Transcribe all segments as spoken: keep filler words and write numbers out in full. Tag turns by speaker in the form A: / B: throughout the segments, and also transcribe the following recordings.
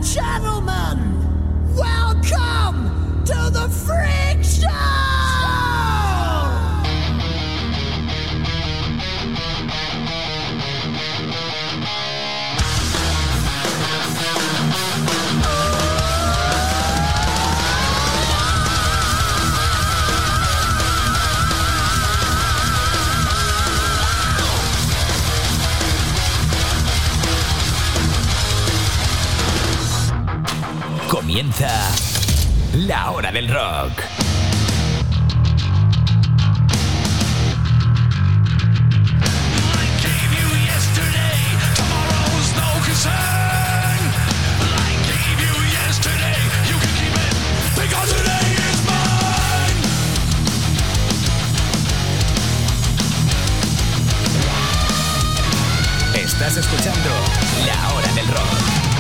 A: gentlemen, welcome to the Freak Show!
B: Comienza la hora del rock. Estás escuchando la hora del rock.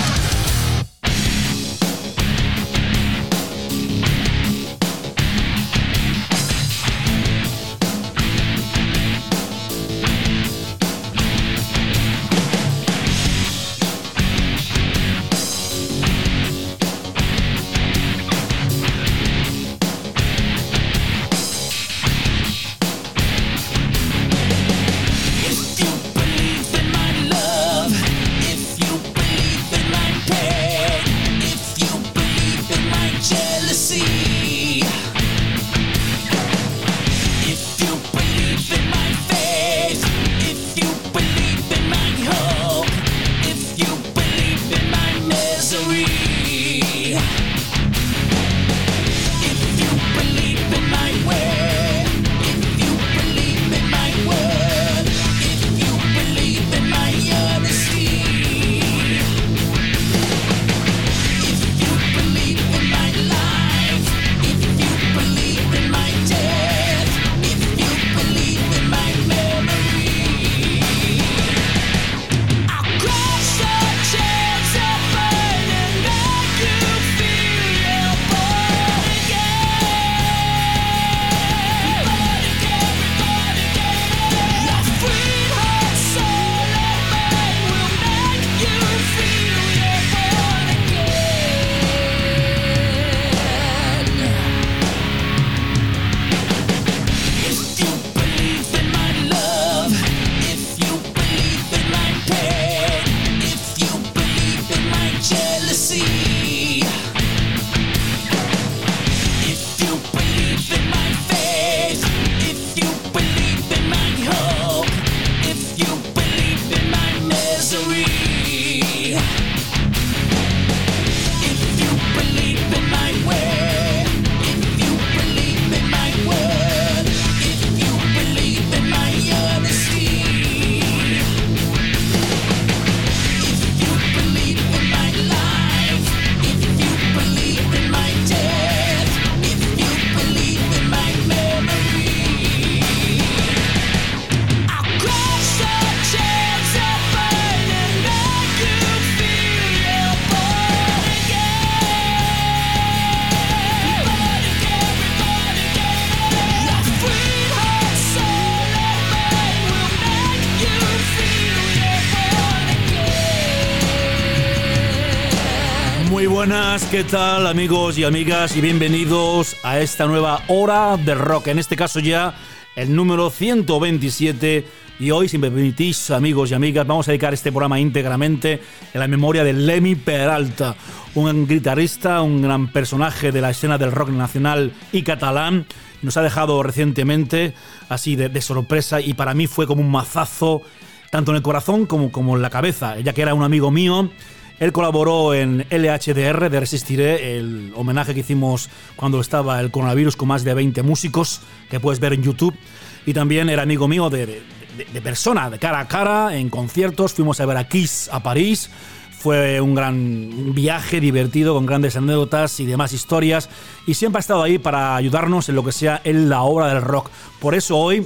C: Buenas, ¿qué tal amigos y amigas? Y bienvenidos a esta nueva hora de rock. En este caso ya el número ciento veintisiete. Y hoy, si me permitís, amigos y amigas, vamos a dedicar este programa íntegramente en la memoria de Lemmy Peralta, un guitarrista, un gran personaje de la escena del rock nacional y catalán. Nos ha dejado recientemente así de, de sorpresa, y para mí fue como un mazazo tanto en el corazón como, como en la cabeza, ya que era un amigo mío. Él colaboró en L H D R de Resistiré, el homenaje que hicimos cuando estaba el coronavirus, con más de veinte músicos que puedes ver en YouTube. Y también era amigo mío de, de, de persona, de cara a cara, en conciertos. Fuimos a ver a Kiss a París. Fue un gran viaje divertido, con grandes anécdotas y demás historias. Y siempre ha estado ahí para ayudarnos en lo que sea en la obra del rock. Por eso hoy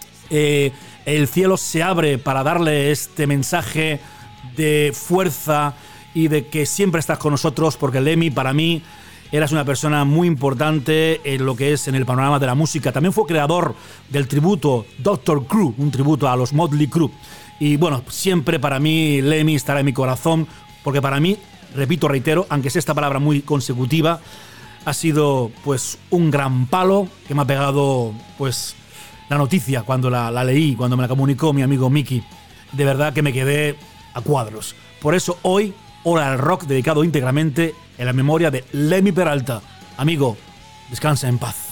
C: eh, el cielo se abre para darle este mensaje de fuerza y de que siempre estás con nosotros, porque Lemmy, para mí, eras una persona muy importante en lo que es en el panorama de la música. También fue creador del tributo doctor Crew, un tributo a los Motley Crue. Y bueno, siempre para mí Lemmy estará en mi corazón, porque para mí repito, reitero, aunque sea esta palabra muy consecutiva, ha sido pues un gran palo que me ha pegado pues la noticia cuando la, la leí, cuando me la comunicó mi amigo Miki. De verdad que me quedé a cuadros. Por eso hoy, Hora del Rock dedicado íntegramente en la memoria de Lemmy Peralta. Amigo, descansa en paz.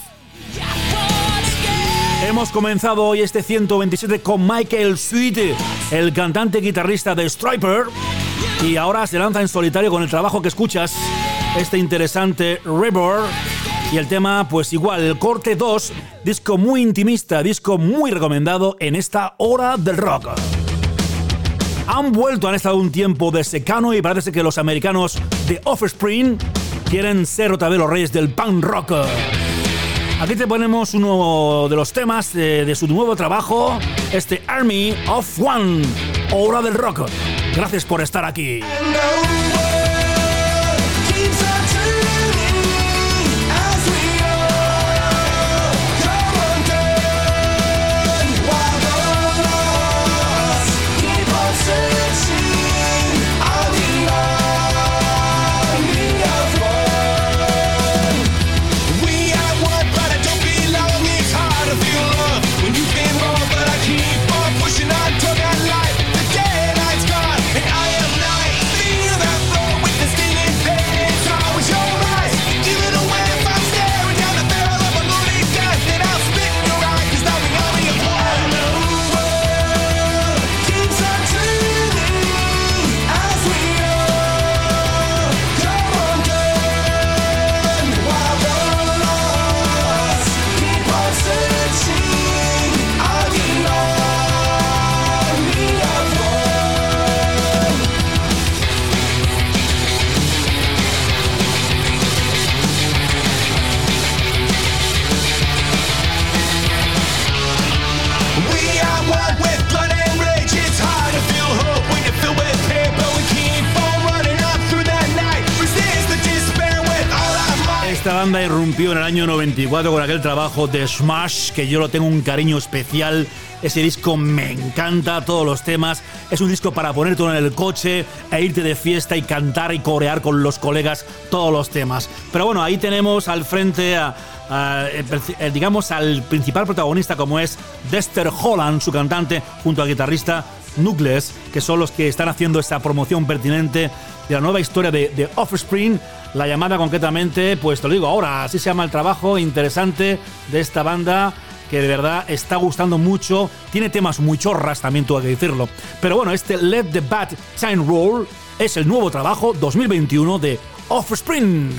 C: Hemos comenzado hoy este ciento veintisiete con Michael Sweet, el cantante y guitarrista de Stryper, y ahora se lanza en solitario con el trabajo que escuchas, este interesante River, y el tema pues igual, el corte dos, disco muy intimista, disco muy recomendado en esta Hora del Rock. Han vuelto, han estado un tiempo de secano y parece que los americanos de Offspring quieren ser otra vez los reyes del punk rock. Aquí te ponemos uno de los temas de, de su nuevo trabajo, este Army of One, Hora del Rock. Gracias por estar aquí. Esta banda irrumpió en el año noventa y cuatro con aquel trabajo de Smash, que yo lo tengo un cariño especial. Ese disco me encanta, todos los temas. Es un disco para ponerte en el coche e irte de fiesta y cantar y corear con los colegas todos los temas. Pero bueno, ahí tenemos al frente a, a, a digamos, al principal protagonista, como es Dexter Holland, su cantante, junto al guitarrista Nucleus, que son los que están haciendo esta promoción pertinente de la nueva historia de, de Offspring. La llamada concretamente, pues te lo digo ahora, así se llama el trabajo interesante de esta banda, que de verdad está gustando mucho. Tiene temas muy chorras, también tuve que decirlo. Pero bueno, este Let the Bad Time Roll es el nuevo trabajo dos mil veintiuno de Offspring.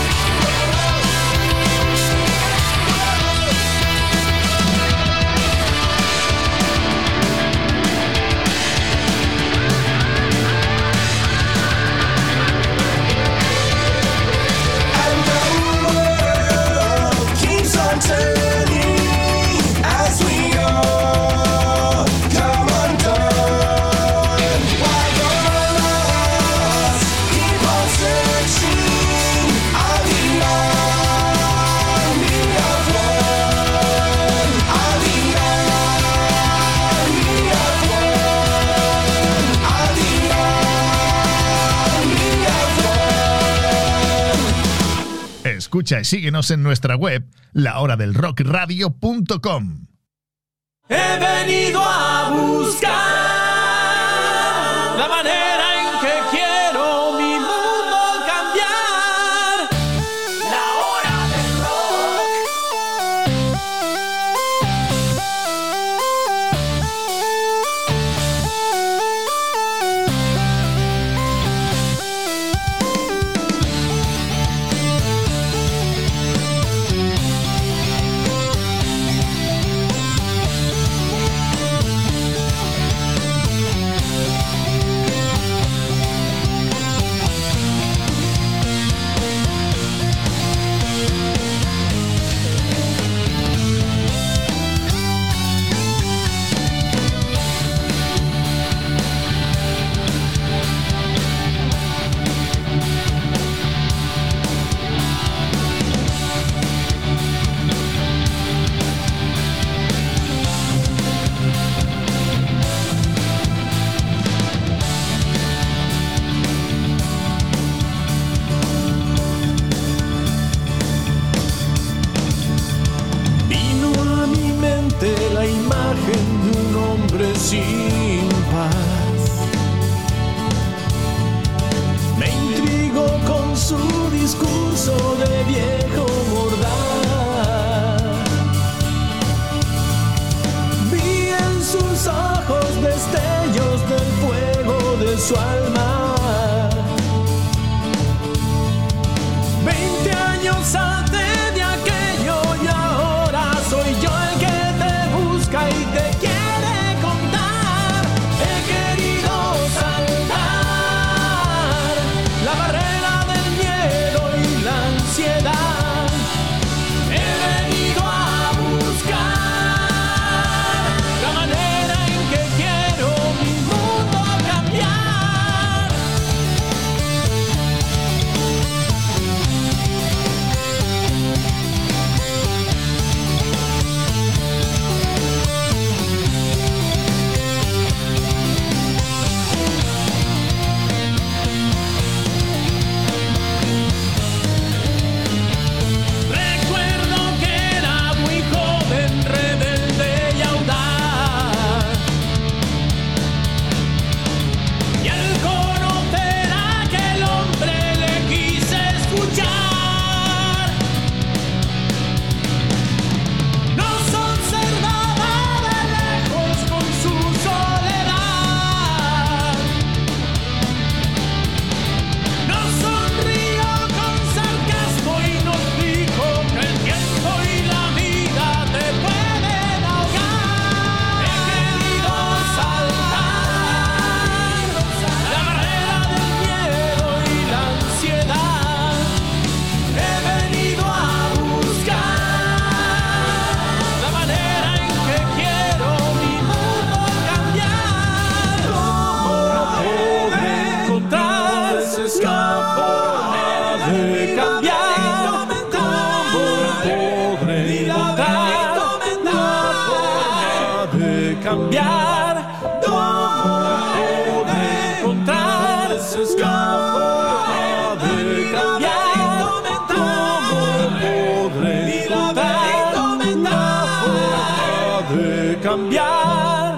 D: Escucha y síguenos en nuestra web, la hora del rock radio punto com.
E: He venido a buscar la manera en que quiero mi mundo cambiar. La hora del destellos del fuego de su alma. Veinte años antes de aquello y ahora soy yo el que te busca y te quiere contar. He querido saltar la barrera del miedo y la ansiedad. He venido a buscar la manera en que quiero mi mundo cambiar. Recuerdo que era muy joven, rebelde y audaz, y al conocer a aquel hombre le quise escuchar. Nos observaba de lejos con su soledad, nos sonrió con sarcasmo y nos dijo que el tiempo y la vida te pueden ahogar. He querido saltar la barrera del miedo y la ansiedad. He venido a buscar la manera en que quiero mi mundo cambiar. ¿Cómo podré encontrar ese escape de cambiar? ¿Cómo podré encontrar la forma de cambiar? ¿Cómo podré encontrar ese escape de cambiar? ¿Cómo podré encontrar la forma de cambiar?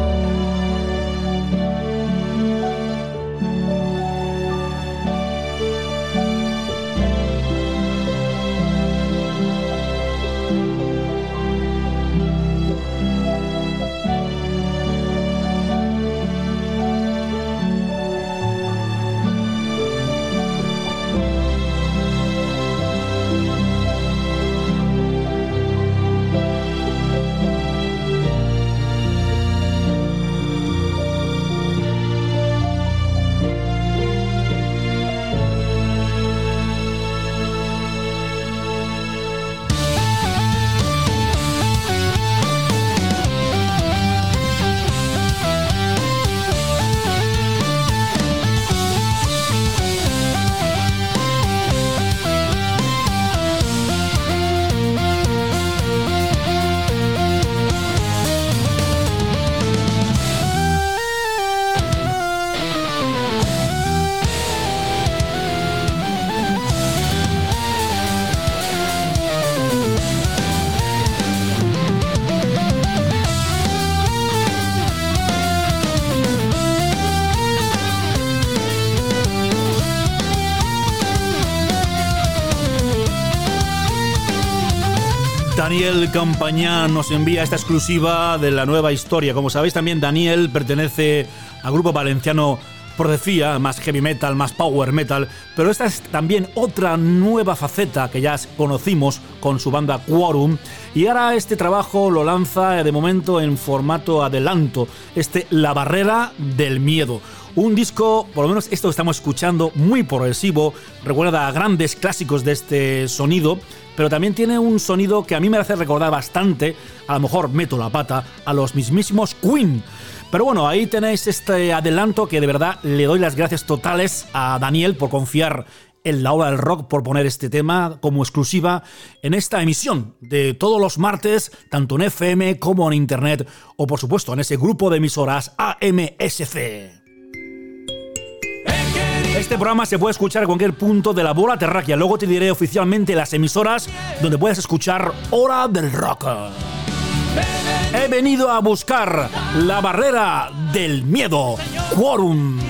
C: Daniel Campañán nos envía esta exclusiva de la nueva historia. Como sabéis, también Daniel pertenece al grupo valenciano Profecía, más heavy metal, más power metal, pero esta es también otra nueva faceta que ya conocimos con su banda Quorum, y ahora este trabajo lo lanza de momento en formato adelanto, este La Barrera del Miedo. Un disco, por lo menos esto que estamos escuchando, muy progresivo, recuerda a grandes clásicos de este sonido, pero también tiene un sonido que a mí me hace recordar bastante, a lo mejor meto la pata, a los mismísimos Queen. Pero bueno, ahí tenéis este adelanto que de verdad le doy las gracias totales a Daniel por confiar en La Hora del Rock, por poner este tema como exclusiva en esta emisión de todos los martes, tanto en F M como en Internet, o por supuesto en ese grupo de emisoras A M S C. Este programa se puede escuchar en cualquier punto de la bola terráquea. Luego te diré oficialmente las emisoras donde puedes escuchar Hora del Rock. He venido a buscar La Barrera del Miedo, Quorum.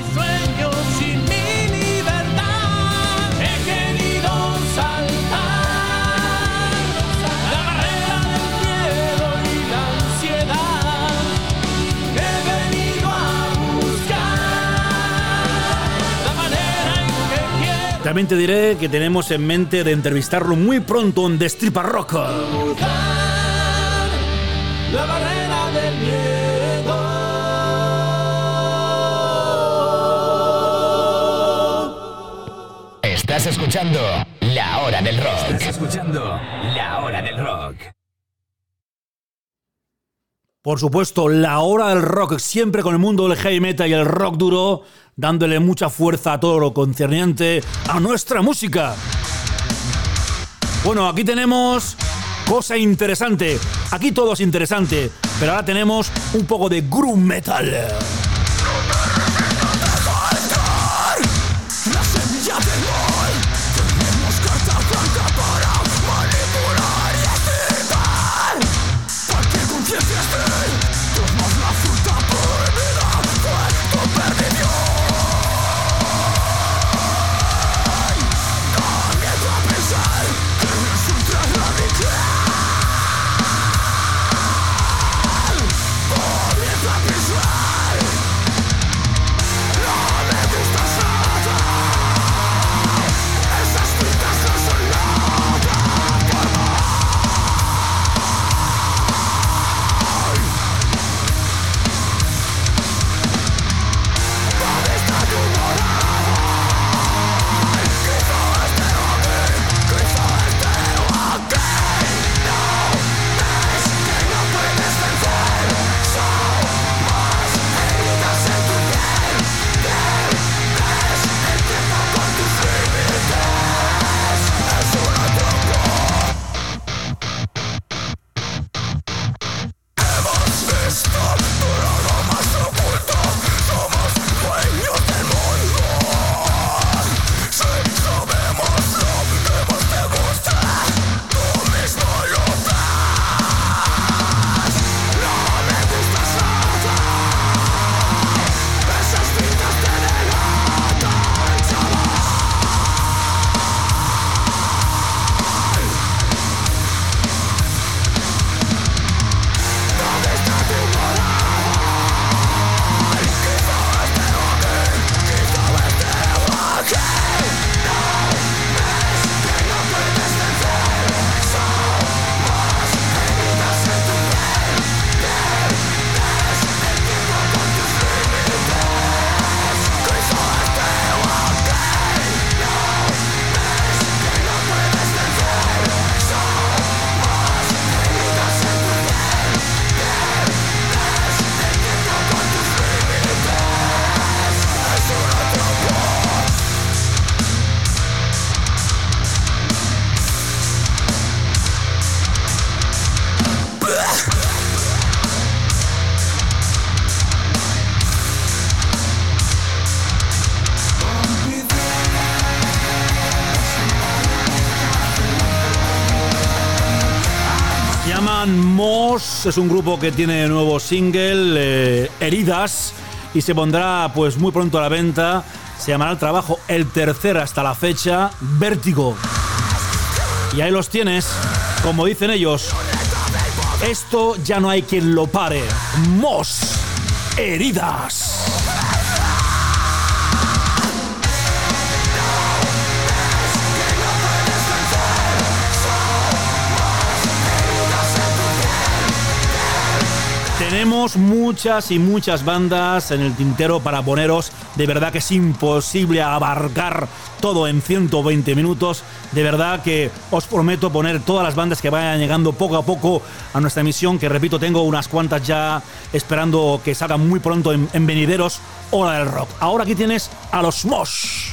E: He venido
C: También te diré que tenemos en mente de entrevistarlo muy pronto en Destripa Rock.
E: La barrera del miedo.
B: Estás escuchando La Hora del Rock. Estás escuchando La Hora del Rock.
C: Por supuesto, La Hora del Rock, siempre con el mundo del heavy metal y el rock duro, dándole mucha fuerza a todo lo concerniente a nuestra música. Bueno, aquí tenemos cosa interesante. Aquí todo es interesante, pero ahora tenemos un poco de groove metal. Moss es un grupo que tiene nuevo single, eh, Heridas, y se pondrá pues muy pronto a la venta. Se llamará el trabajo, el tercer hasta la fecha, Vértigo. Y ahí los tienes, como dicen ellos, esto ya no hay quien lo pare. Moss, Heridas. Tenemos muchas y muchas bandas en el tintero para poneros. De verdad que es imposible abarcar todo en ciento veinte minutos. De verdad que os prometo poner todas las bandas que vayan llegando poco a poco a nuestra emisión, que repito, tengo unas cuantas ya esperando que salgan muy pronto en, en venideros Hora del Rock. Ahora aquí tienes a los Mosh.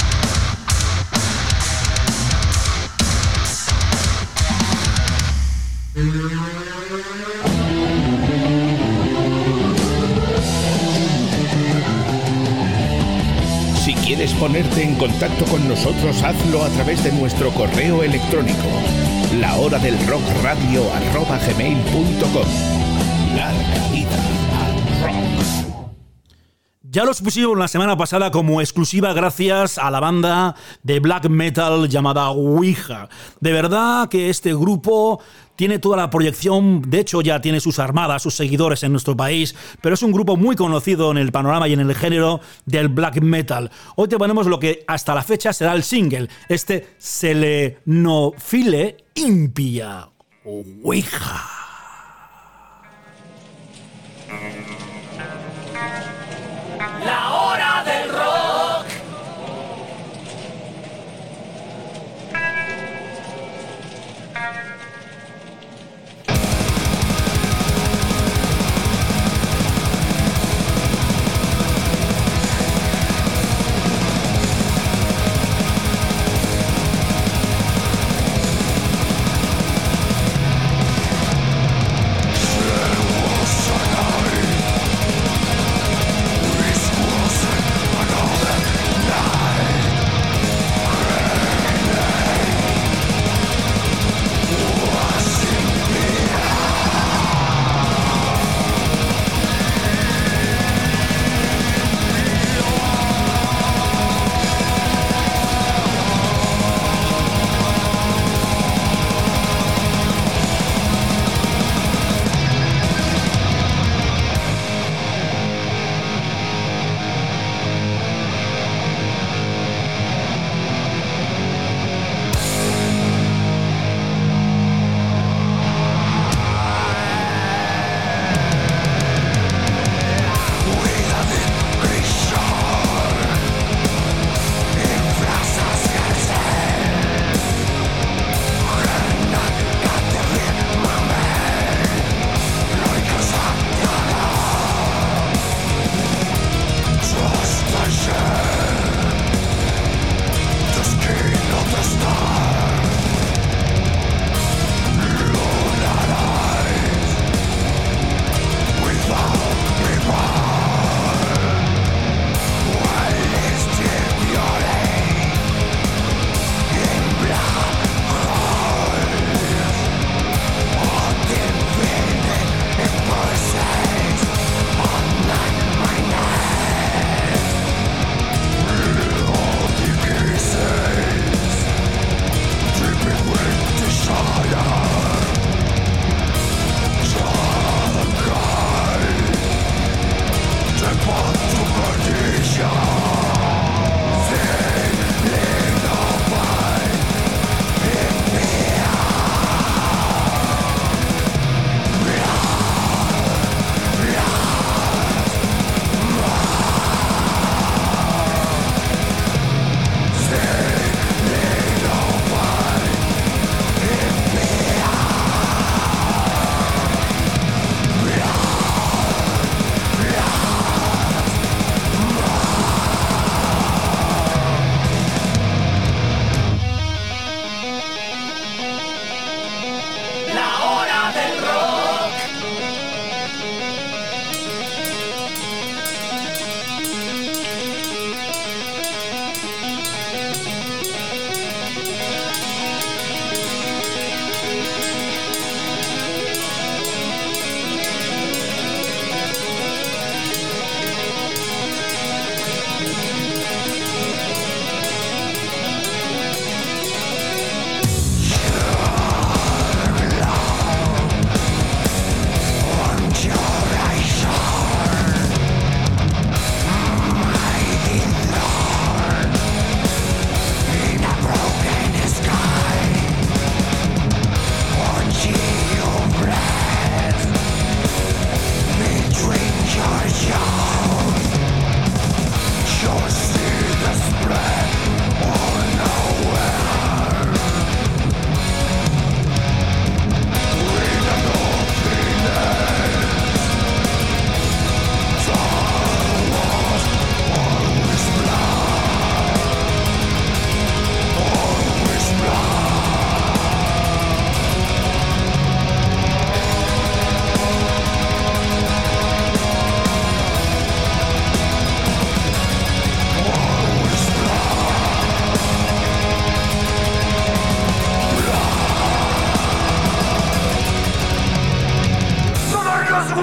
F: Si quieres ponerte en contacto con nosotros, hazlo a través de nuestro correo electrónico, lahoradelrockradio arroba gmail punto com. Larga vida al rock.
C: Ya los pusimos la semana pasada como exclusiva gracias a la banda de black metal llamada Ouija. De verdad que este grupo tiene toda la proyección, de hecho ya tiene sus armadas, sus seguidores en nuestro país, pero es un grupo muy conocido en el panorama y en el género del black metal. Hoy te ponemos lo que hasta la fecha será el single, este Selenophile Impia Ouija.
B: La hora del rock.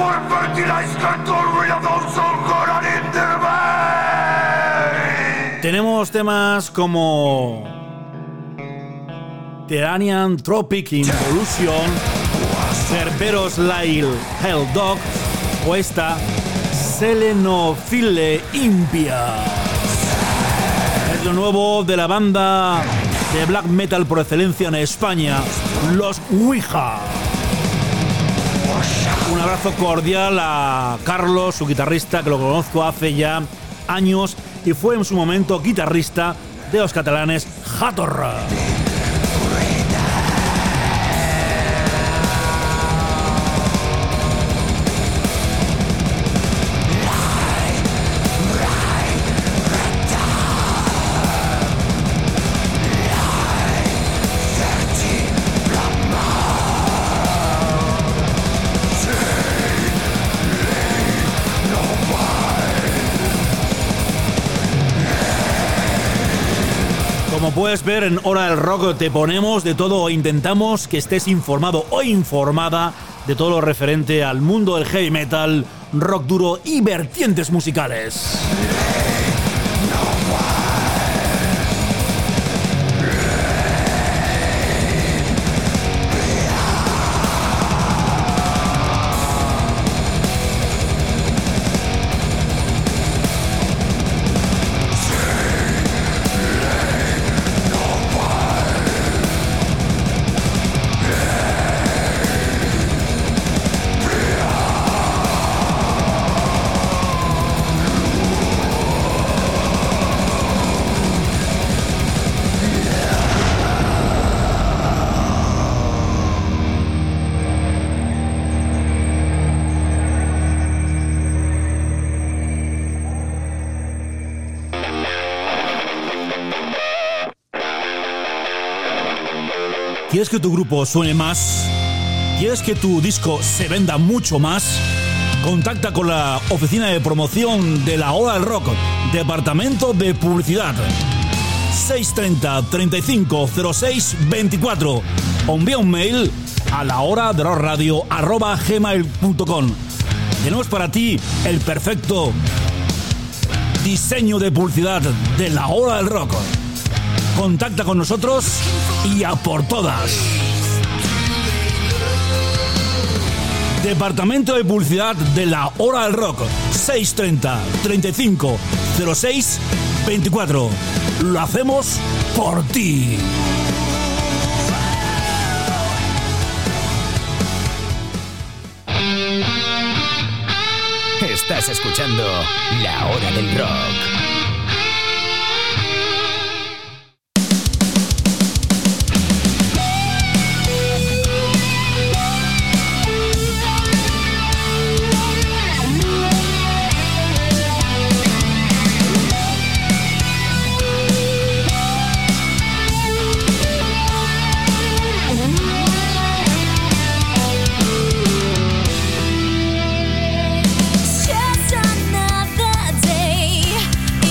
C: Tenemos temas como Terranian Tropic Involution, Cerberos Lyle Hell Dog o esta Selenophile Impia. Es lo nuevo de la banda de black metal por excelencia en España, los Ouija. Un abrazo cordial a Carlos, su guitarrista, que lo conozco hace ya años y fue en su momento guitarrista de los catalanes Hathor. Como puedes ver, en Hora del Rock te ponemos de todo o intentamos que estés informado o informada de todo lo referente al mundo del heavy metal, rock duro y vertientes musicales. ¿Quieres que tu grupo suene más? ¿Quieres que tu disco se venda mucho más? Contacta con la oficina de promoción de la Hora del Rock, Departamento de Publicidad. seis treinta, treinta y cinco, cero seis, veinticuatro. O envía un mail a la hora de rock radio arroba gmail punto com. Tenemos para ti el perfecto diseño de publicidad de la Hora del Rock. Contacta con nosotros y a por todas. Departamento de Publicidad de la Hora del Rock, seis treinta, treinta y cinco, cero seis, veinticuatro. Lo hacemos por ti.
B: Estás escuchando La Hora del Rock.
A: Just another day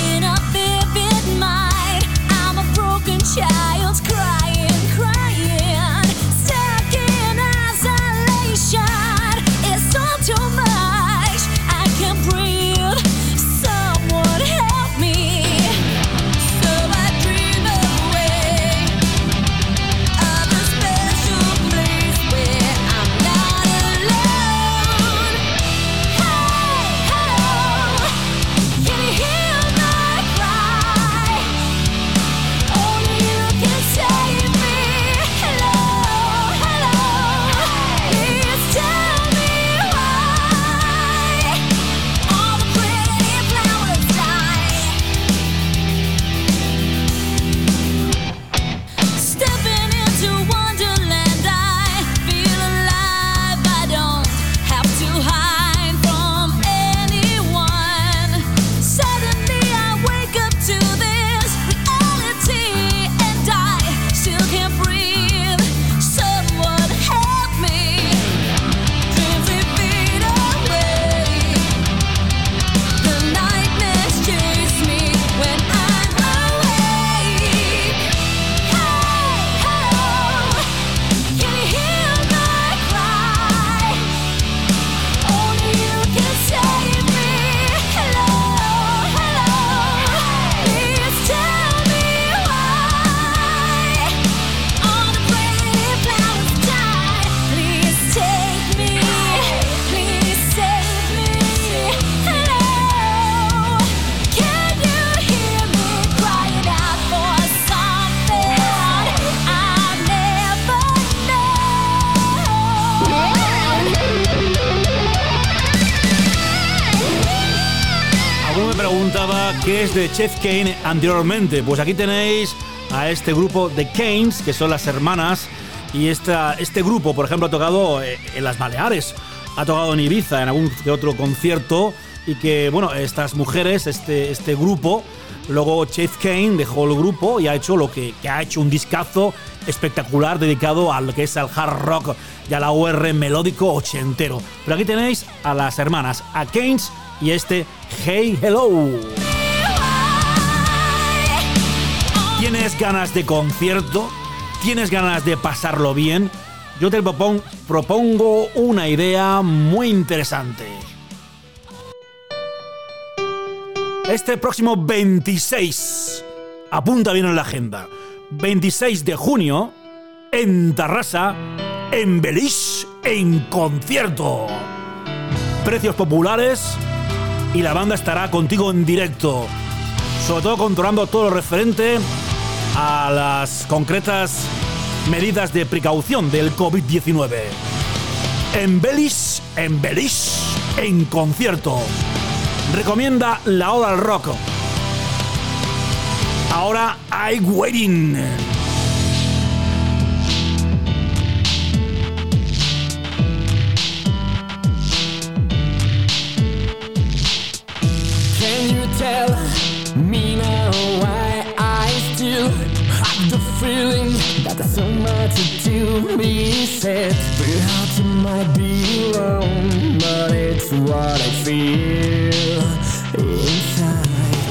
C: me preguntaba qué es de Chet Kane anteriormente. Pues aquí tenéis a este grupo de Kanes, que son las hermanas. Y esta, este grupo, por ejemplo, ha tocado en las Baleares, ha tocado en Ibiza, en algún que otro concierto. Y que, bueno, estas mujeres, este, este grupo, luego Chet Kane dejó el grupo y ha hecho lo que, que ha hecho un discazo espectacular dedicado a lo que es al hard rock y a la O R melódico ochentero. Pero aquí tenéis a las hermanas, a Kanes y este Hey Hello. ¿Tienes ganas de concierto? ¿Tienes ganas de pasarlo bien? Yo te propon- propongo una idea muy interesante. Este próximo veintiséis, apunta bien en la agenda, veintiséis de junio, en Tarrasa, en Belis, en concierto. Precios populares y la banda estará contigo en directo, sobre todo controlando todo lo referente a las concretas medidas de precaución del covid diecinueve. En Belis, en Belis, en concierto. Recomienda la Hora del Rock. Ahora I Waiting.
E: Can you tell me now why I still have the feeling that there's so much to be said? Perhaps it might be wrong, but it's what I feel inside.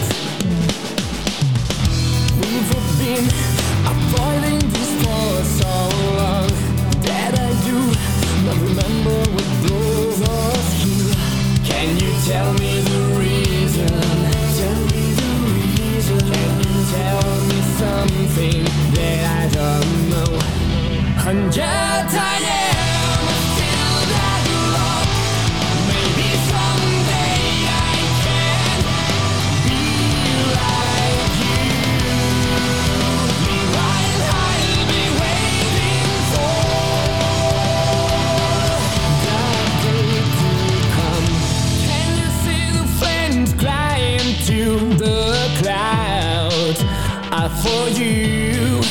E: We've been avoiding this for so long that I do not remember what drove us here. Can you tell me the reason? Tell me the reason. Can you tell me something that I don't know? And yet I am still that love. Maybe someday I can be like you. Meanwhile I'll be waiting for that day to come. Can you see the flames climb to the clouds are for you?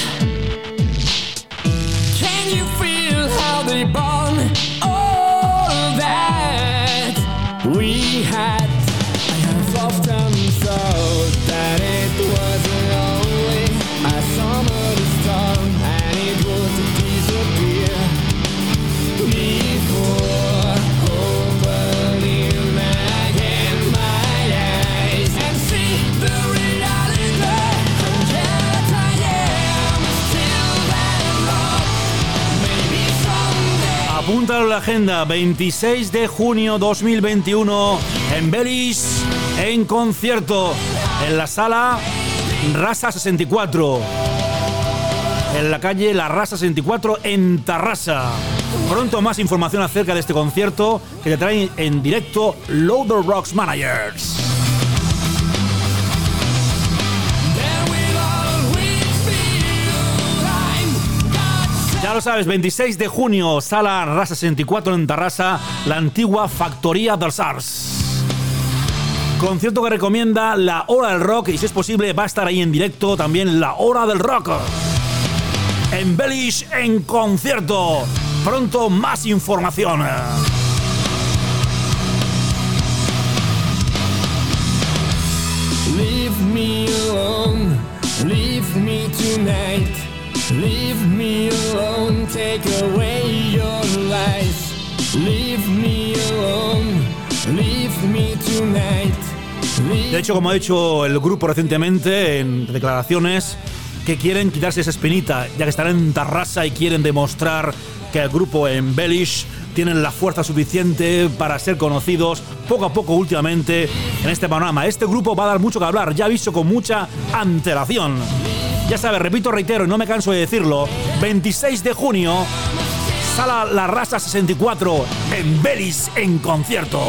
E: Can you feel how they burn all that we had? I have often thought that it was only a summer storm and it would disappear before opening again my eyes and see the reality. And yet I am still that love. Maybe someday.
C: Apúntalo en la agenda, veintiséis de junio dos mil veintiuno, en Belis, en concierto, en la sala Rasa sesenta y cuatro, en la calle La Rasa sesenta y cuatro, en Tarrasa. Pronto más información acerca de este concierto que te traen en directo Loader Rocks Managers.
E: There will always be time. God's
C: Ya lo sabes, veintiséis de junio, sala Rasa sesenta y cuatro en Tarrasa, la antigua factoría dels Arts. Concierto que recomienda la Hora del Rock y si es posible va a estar ahí en directo también la Hora del Rock. En Belis, en concierto. Pronto más información.
E: Leave me alone, leave me tonight. Leave me alone, take away your lies. Leave me alone, leave me tonight.
C: De hecho, como ha dicho el grupo recientemente en declaraciones, que quieren quitarse esa espinita, ya que están en Tarrasa y quieren demostrar que el grupo en Belis tienen la fuerza suficiente para ser conocidos poco a poco últimamente en este panorama. Este grupo va a dar mucho que hablar, ya aviso con mucha antelación. Ya sabes, repito, reitero y no me canso de decirlo, veintiséis de junio, sala La Rasa sesenta y cuatro en Belis en concierto.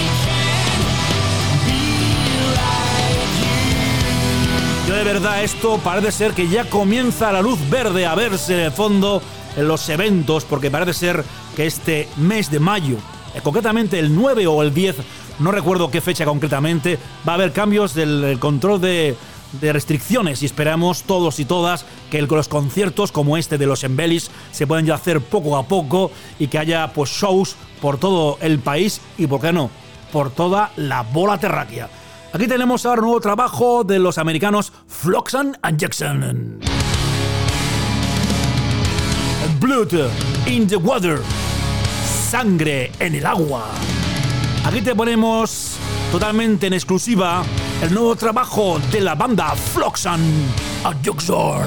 C: Yo de verdad esto parece ser que ya comienza la luz verde a verse de fondo en los eventos, porque parece ser que este mes de mayo, eh, concretamente el nueve o el diez no recuerdo qué fecha concretamente, va a haber cambios del control de, de restricciones y esperamos todos y todas que el, los conciertos como este de los Embellish se puedan ya hacer poco a poco y que haya pues shows por todo el país y, ¿por qué no?, por toda la bola terráquea. Aquí tenemos ahora un nuevo trabajo de los americanos Flotsam and Jetsam. Blood in the water. Sangre en el agua. Aquí te ponemos totalmente en exclusiva el nuevo trabajo de la banda Flotsam and Jetsam.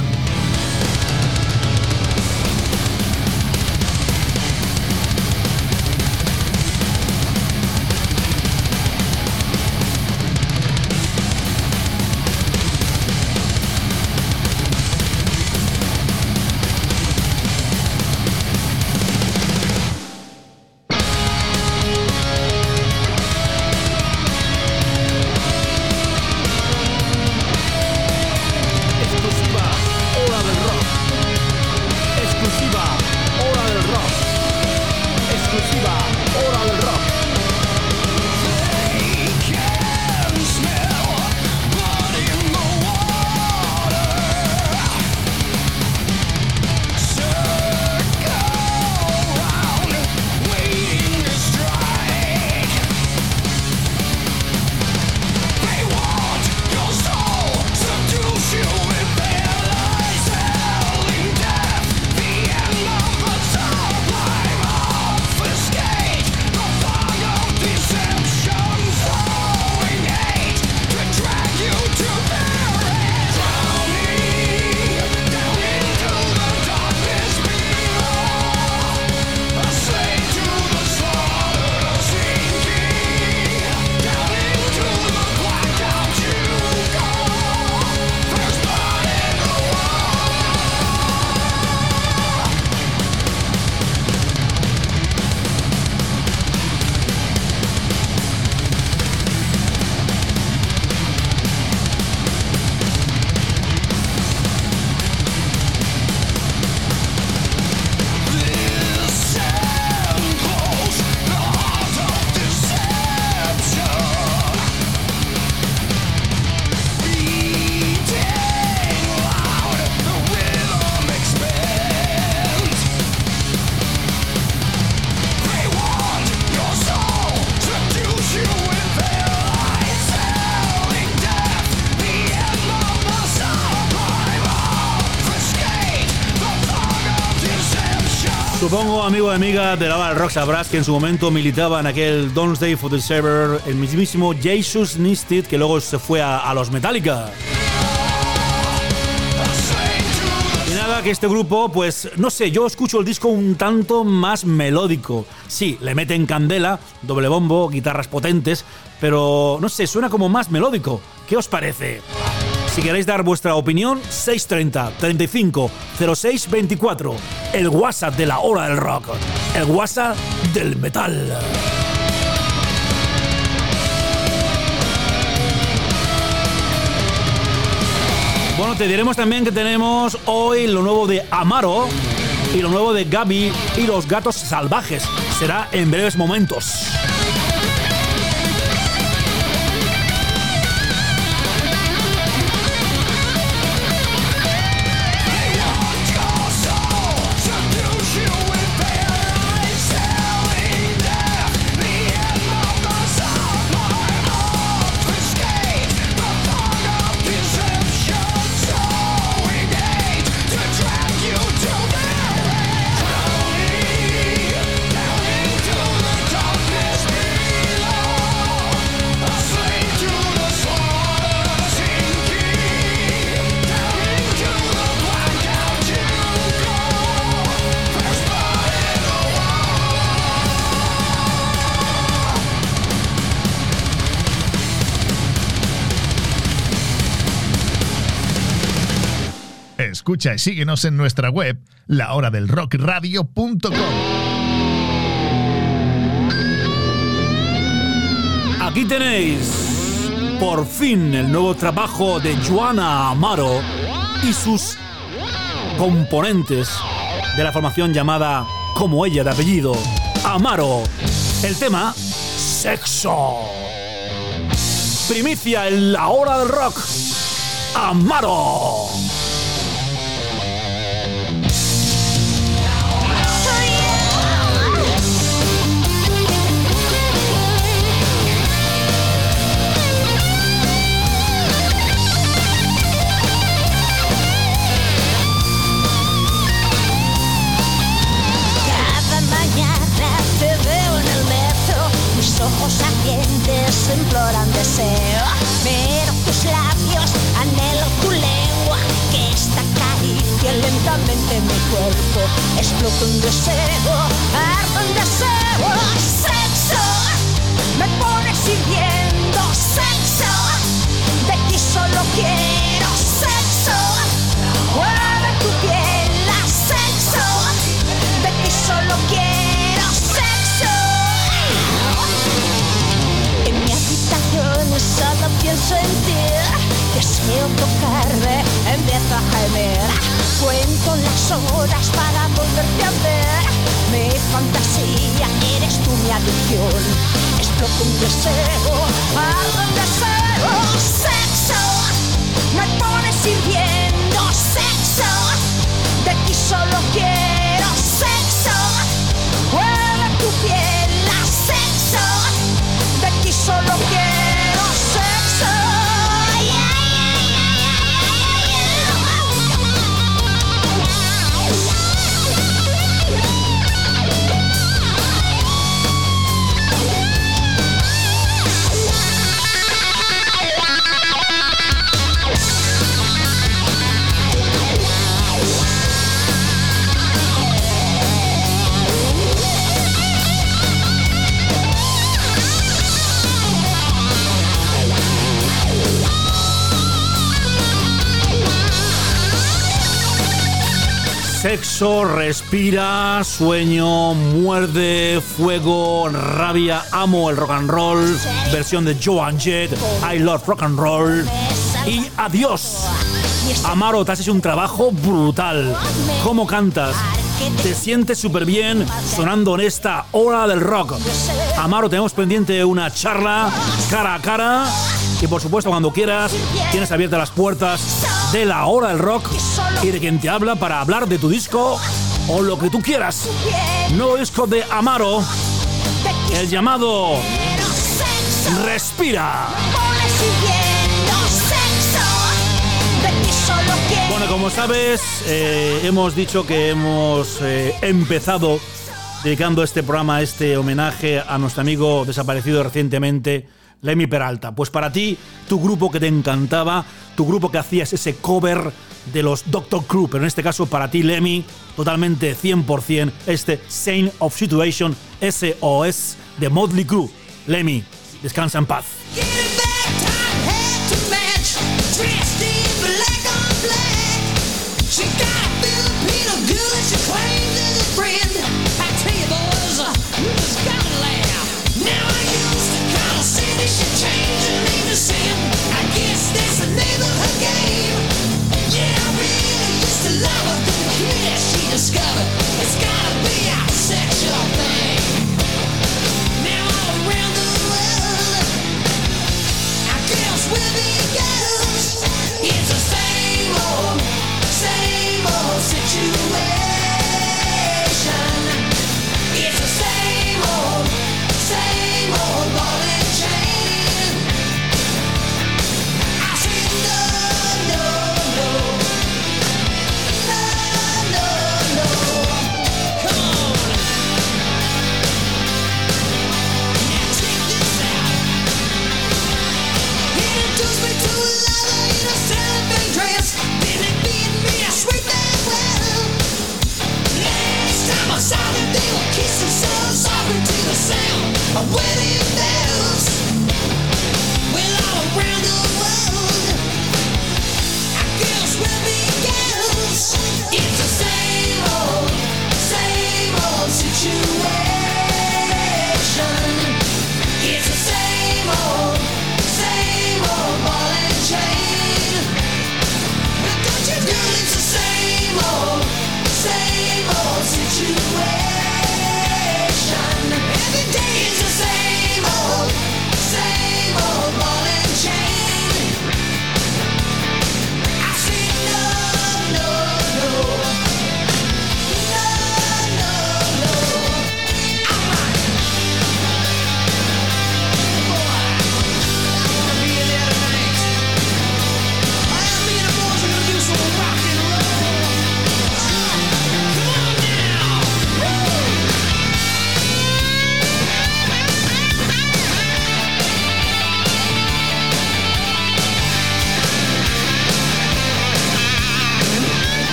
C: Supongo, amigo y amiga de la hora del rock, sabrás que en su momento militaba en aquel Don't Stay for the Server el mismísimo Jesus Newsted, que luego se fue a, a los Metallica. Y nada, que este grupo, pues, no sé, yo escucho el disco un tanto más melódico. Sí, le meten candela, doble bombo, guitarras potentes, pero, no sé, suena como más melódico. ¿Qué os parece? Si queréis dar vuestra opinión, seis treinta, treinta y cinco, cero seis veinticuatro. El WhatsApp de la hora del rock. El WhatsApp del metal. Bueno, te diremos también que tenemos hoy lo nuevo de Amaro y lo nuevo de Gaby y los Gatos Salvajes. Será en breves momentos.
D: Escucha y síguenos en nuestra web, la hora del rock radio punto com.
C: Aquí tenéis, por fin, el nuevo trabajo de Joana Amaro y sus componentes de la formación llamada, como ella de apellido, Amaro. El tema, Sexo. Primicia en la hora del rock. Amaro.
A: Ojos ardientes imploran deseo, pero tus labios anhelo tu lengua, que esta acaricie lentamente mi cuerpo. Explota un deseo, arde un deseo. Sexo, me pones hirviendo. Sexo, de ti solo quiero. Sexo, mueve tu piel. Sexo, de ti solo quiero. Solo pienso en ti, deseo tocarte, empiezo a gemir. Cuento las horas para volverte a ver. Mi fantasía, eres tú mi adicción. Explota un deseo, arde un deseo. Sexo, me pones hirviendo. Sexo, de ti solo quiero. Sexo, mueve tu piel. Sexo, de ti solo quiero.
C: Sexo, respira, sueño, muerde, fuego, rabia, amo el rock and roll, versión de Joan Jett, I love rock and roll y adiós. Amaro, te has hecho un trabajo brutal. ¿Cómo cantas? Te sientes súper bien sonando en esta hora del rock. Amaro, tenemos pendiente una charla cara a cara y por supuesto cuando quieras tienes abiertas las puertas de la hora del rock y de quien te habla para hablar de tu disco o lo que tú quieras. Nuevo disco de Amaro, el llamado Respira. Bueno, como sabes, eh, hemos dicho que hemos eh, empezado dedicando este programa, este homenaje a nuestro amigo desaparecido recientemente, Lemmy Peralta. Pues para ti, tu grupo que te encantaba, tu grupo que hacías ese cover de los doctor Crew, pero en este caso para ti, Lemmy, totalmente cien por ciento, este Saint of Situation, S O S de Motley Crue. Lemmy, descansa en paz.
E: Discovered it's gotta be a sexual thing. Now all around the world, I guess where it goes, it's the same old, same old situation.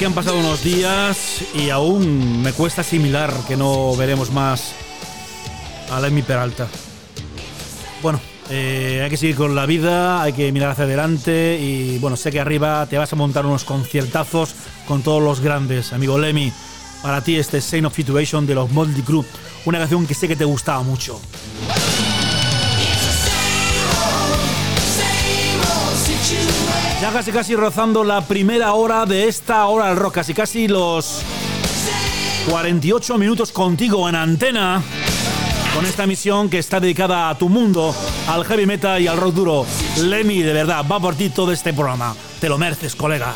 C: que han pasado unos días y aún me cuesta asimilar que no veremos más a Lemmy Peralta. Bueno, eh, hay que seguir con la vida, hay que mirar hacia adelante y bueno, sé que arriba te vas a montar unos conciertazos con todos los grandes, amigo Lemmy. Para ti este Sign of Situation de los Motley Crue, una canción que sé que te gustaba mucho. Ya casi casi rozando la primera hora de esta hora del rock, casi casi los cuarenta y ocho minutos contigo en antena, con esta misión que está dedicada a tu mundo, al heavy metal y al rock duro. Lemmy, de verdad, va por ti todo este programa. Te lo mereces, colega.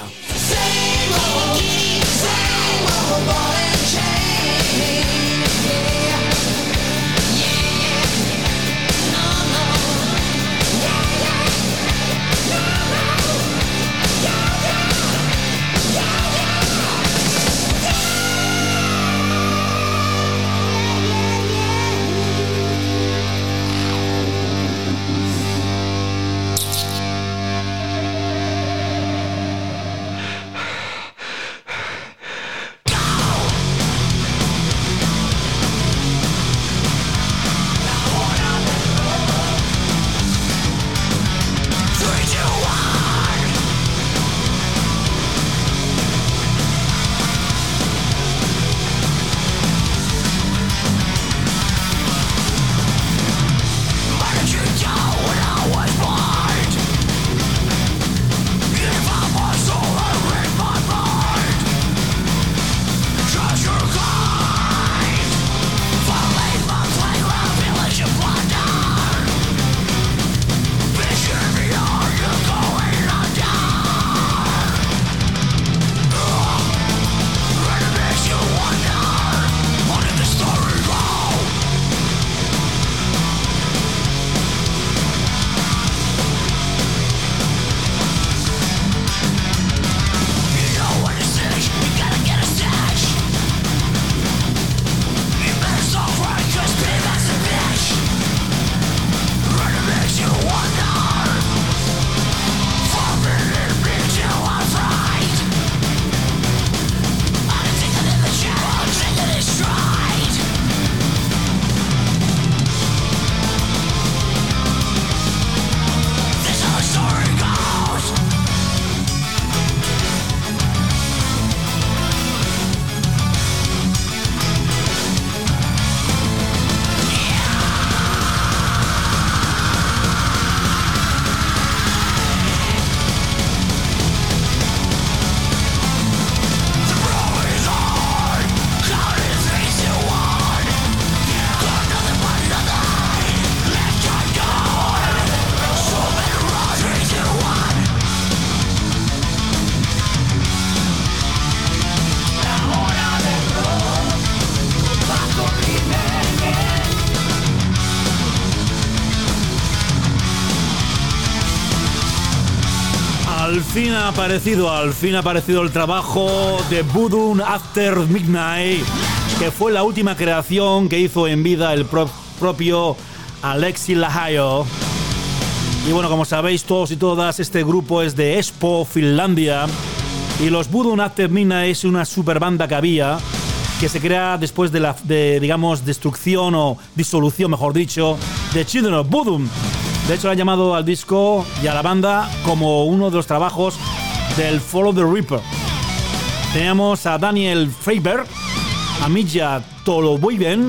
C: Al fin ha aparecido, al fin ha aparecido el trabajo de Voodoo After Midnight, que fue la última creación que hizo en vida el pro- propio Alexi Lahayo. Y bueno, como sabéis todos y todas, este grupo es de Espoo, Finlandia, y los Voodoo After Midnight es una super banda que había, que se crea después de la, de, digamos, destrucción o disolución, mejor dicho, de Children of Bodom. De hecho, le han llamado al disco y a la banda como uno de los trabajos del Follow the Reaper. Teníamos a Daniel Freiberg, a Mitja Toloboiven,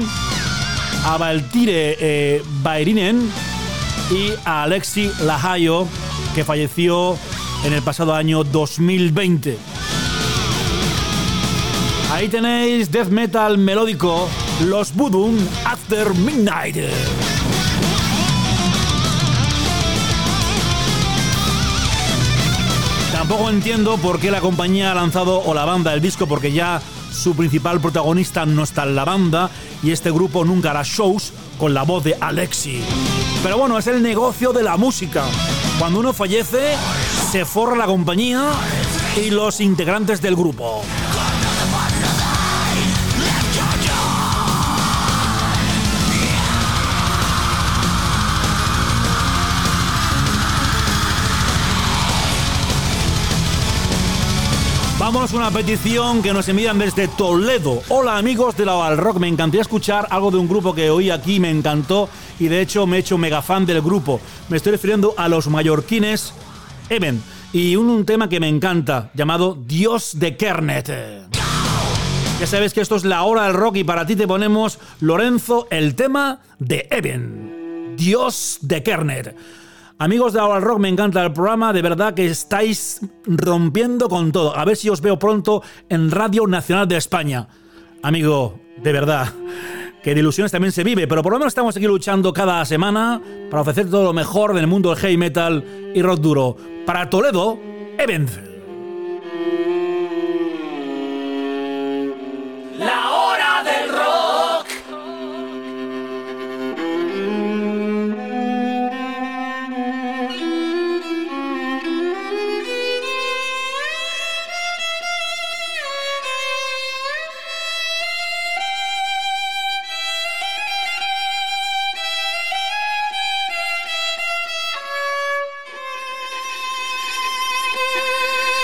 C: a Valtire eh, Bairinen y a Alexi Lahayo, que falleció en el pasado año dos mil veinte. Ahí tenéis death metal melódico, los Voodoo After Midnight. Tampoco entiendo por qué la compañía ha lanzado, o la banda, el disco, porque ya su principal protagonista no está en la banda y este grupo nunca hará shows con la voz de Alexi. Pero bueno, es el negocio de la música. Cuando uno fallece, se forra la compañía y los integrantes del grupo. Vamos con una petición que nos envían desde Toledo. Hola amigos de la Hora del Rock, me encantaría escuchar algo de un grupo que oí aquí, me encantó y de hecho me he hecho mega fan del grupo. Me estoy refiriendo a los mallorquines Eben y un, un tema que me encanta llamado Dios de Kernet. Ya sabes que esto es la Hora del Rock y para ti te ponemos, Lorenzo, el tema de Eben, Dios de Kernet. Amigos de la Hora del Rock, me encanta el programa, de verdad que estáis rompiendo con todo. A ver si os veo pronto en Radio Nacional de España. Amigo, de verdad, que de ilusiones también se vive, pero por lo menos estamos aquí luchando cada semana para ofrecer todo lo mejor del mundo del heavy metal y rock duro. Para Toledo, Eben.
E: La hora del rock.
A: Thank you.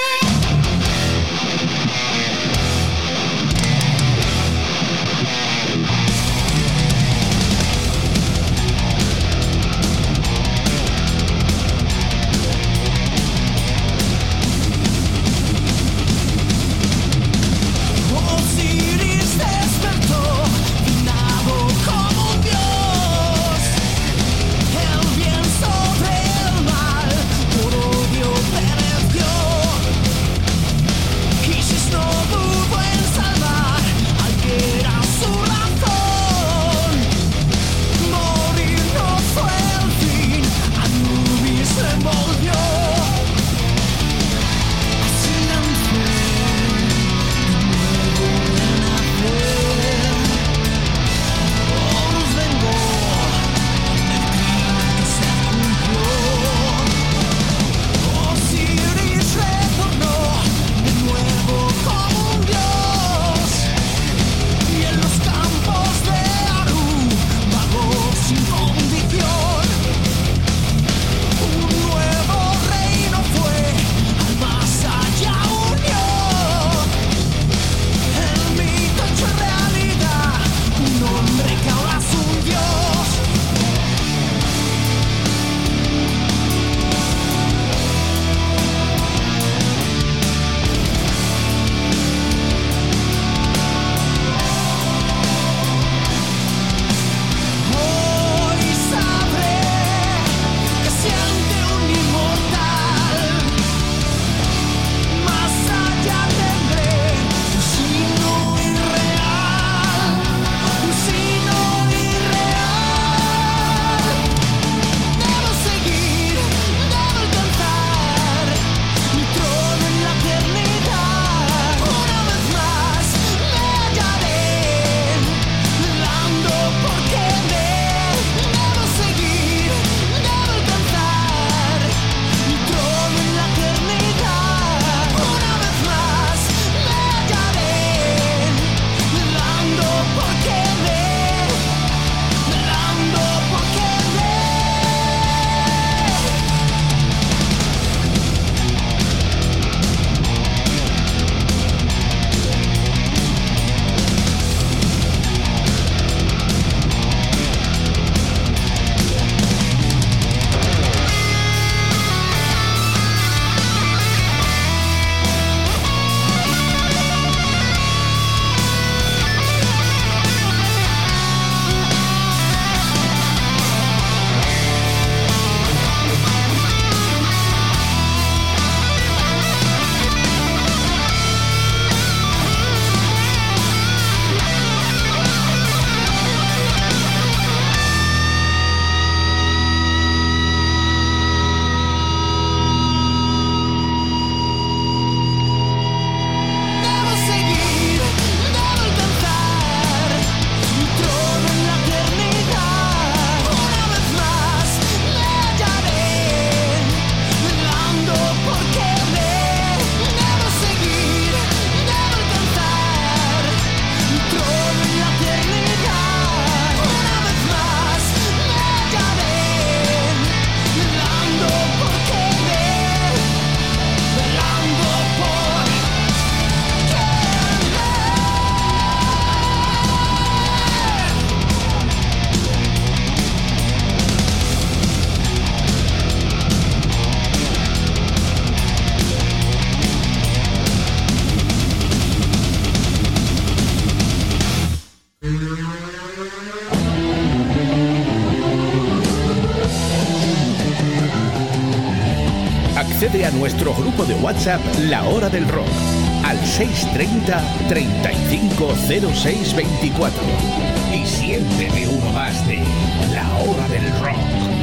F: accede a nuestro grupo de WhatsApp La Hora del Rock al seis treinta, treinta y cinco, cero seis veinticuatro y siéntete uno más de La Hora del Rock.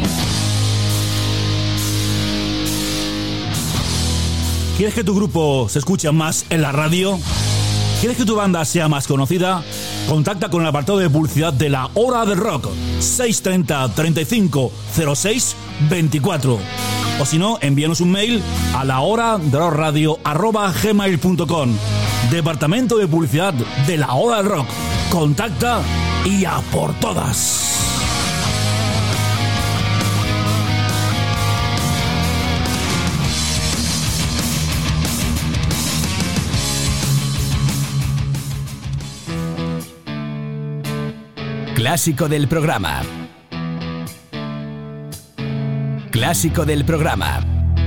C: ¿Quieres que tu grupo se escuche más en la radio? ¿Quieres que tu banda sea más conocida? Contacta con el apartado de publicidad de La Hora del Rock, seis treinta, treinta y cinco, cero seis veinticuatro. O si no, envíanos un mail a la hora de rock radio arroba gmail punto com. Departamento de publicidad de La Hora del Rock. Contacta y a por todas.
B: Clásico del programa. Clásico del programa.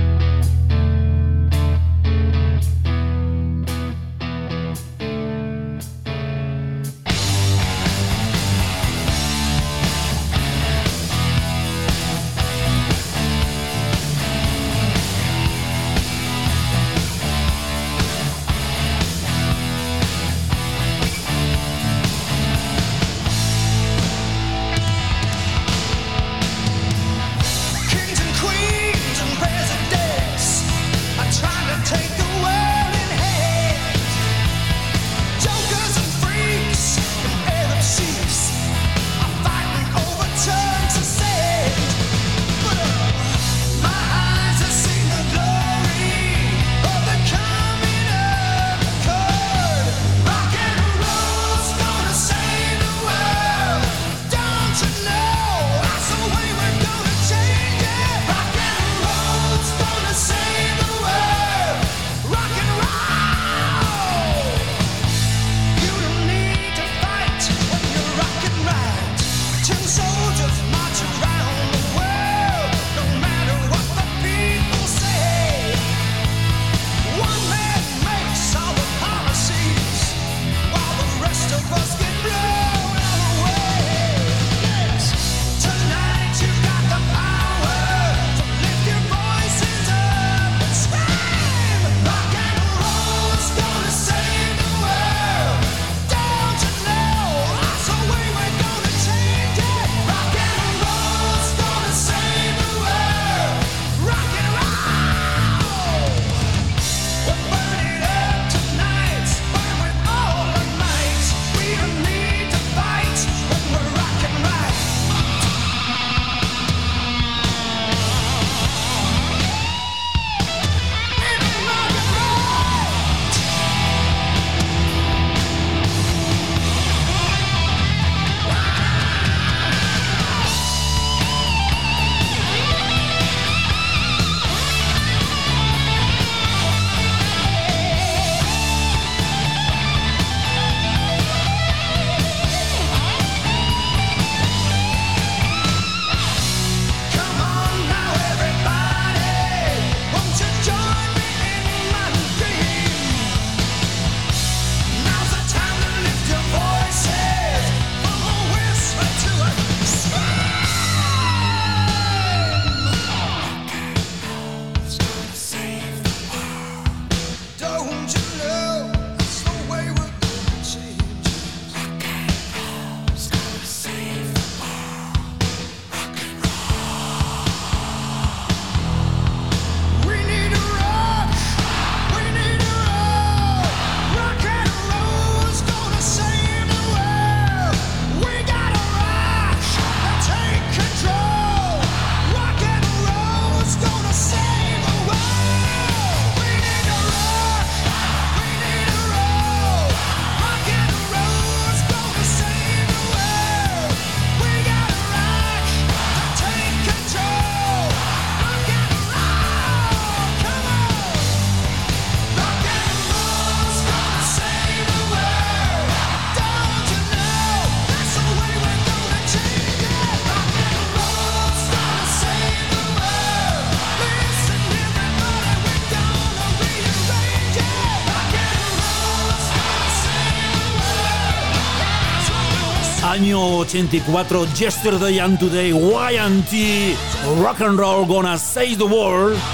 C: Año ochenta y cuatro, Yesterday and Today, Y and T, Rock and Roll Gonna Save the World.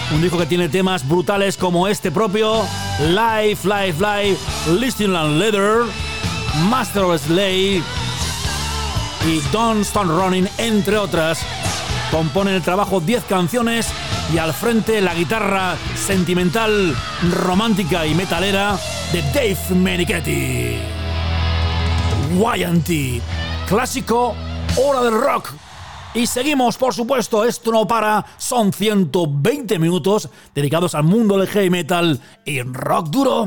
C: Un disco que tiene temas brutales como este propio, Life, Life, Life, Listening and Leather, Master of Slay y Don't Stop Running, entre otras. Componen el trabajo diez canciones y al frente la guitarra sentimental, romántica y metalera de Dave Meniketti. Y and T, clásico, hora del rock. Y seguimos, por supuesto, esto no para, son ciento veinte minutos dedicados al mundo del heavy metal y rock duro.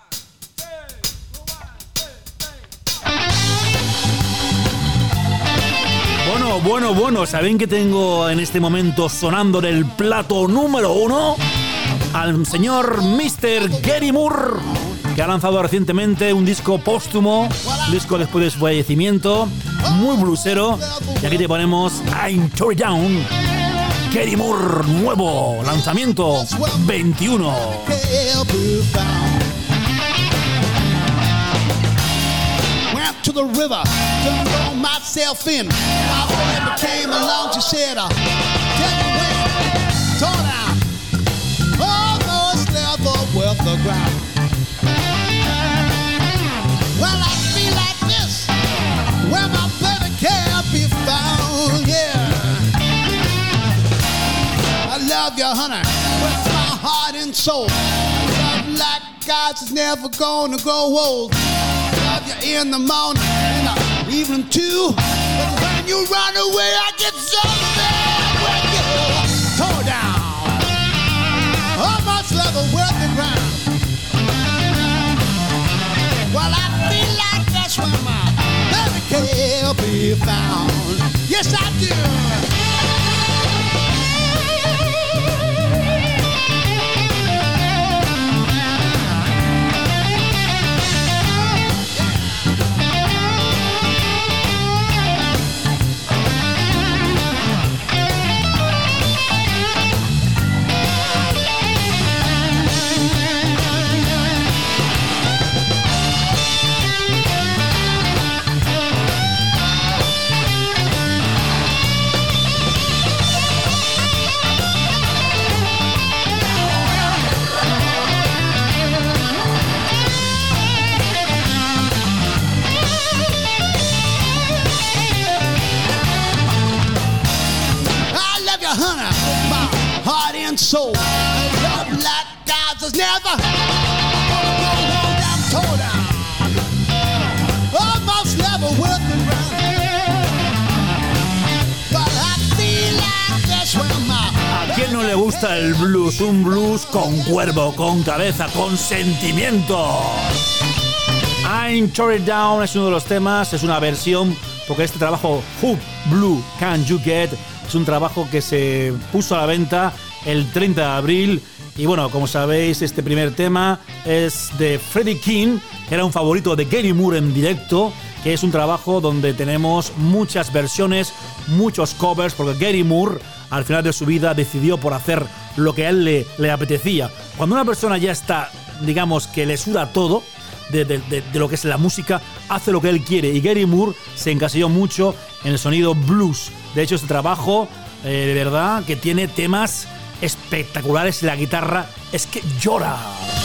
C: Bueno, bueno, bueno, ¿saben que tengo en este momento sonando en el plato número uno? Al señor mister Gary Moore, que ha lanzado recientemente un disco póstumo, un disco después de su fallecimiento, muy bluesero. Y aquí te ponemos I'm Tore Down. Gary Moore, nuevo lanzamiento veintiuno.
G: Went to the river, turned on myself in. My friend came along, she said, uh, tell me when, tore down, almost level with the ground. Well, I feel like this, where my baby can't be found, yeah. I love you, honey, with my heart and soul. Love like God's is never gonna grow old. Love you in the morning and the evening too. But when you run away, I get so mad when you tore down. Almost level with the ground. Well, I feel like that's where my baby can't be found. Yes, I do. Soul, love like God's is never gonna go on down, tore down, almost level with the ground. But I feel like that's where my.
C: ¿A quién no le gusta el blues? Un blues con cuerpo, con cabeza, con sentimiento. I'm Tore Down es uno de los temas, es una versión, porque este trabajo, Who Blue Can You Get, es un trabajo que se puso a la venta el treinta de abril. Y bueno, como sabéis, este primer tema es de Freddie King, que era un favorito de Gary Moore en directo, que es un trabajo donde tenemos muchas versiones, muchos covers, porque Gary Moore al final de su vida decidió por hacer lo que a él le, le apetecía. Cuando una persona ya está, digamos, que le suda todo de, de, de, de lo que es la música, hace lo que él quiere, y Gary Moore se encasilló mucho en el sonido blues. De hecho, este trabajo, eh, de verdad, que tiene temas espectaculares. La guitarra es que llora.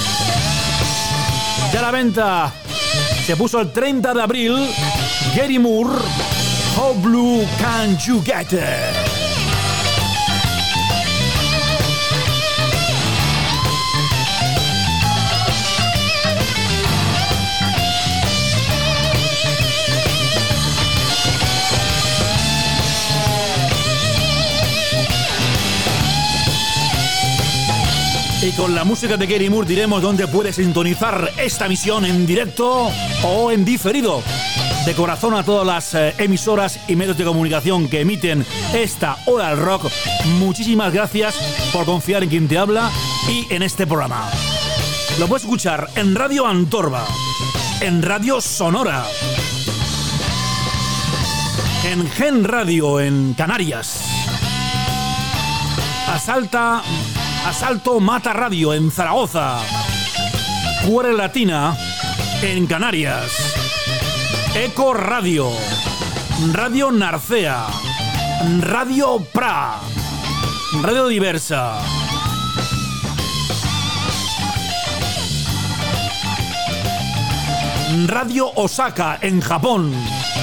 C: Ya a la venta se puso el treinta de abril Gary Moore, How Blue Can You Get It. Y con la música de Gary Moore diremos dónde puedes sintonizar esta emisión en directo o en diferido. De corazón a todas las eh, emisoras y medios de comunicación que emiten esta hora del rock, muchísimas gracias por confiar en quien te habla y en este programa. Lo puedes escuchar en Radio Antorba, en Radio Sonora, en Gen Radio en Canarias, Asalta... Asalto Mata Radio en Zaragoza, Cuore Latina en Canarias, Eco Radio, Radio Narcea, Radio Pra, Radio Diversa, Radio Osaka, en Japón.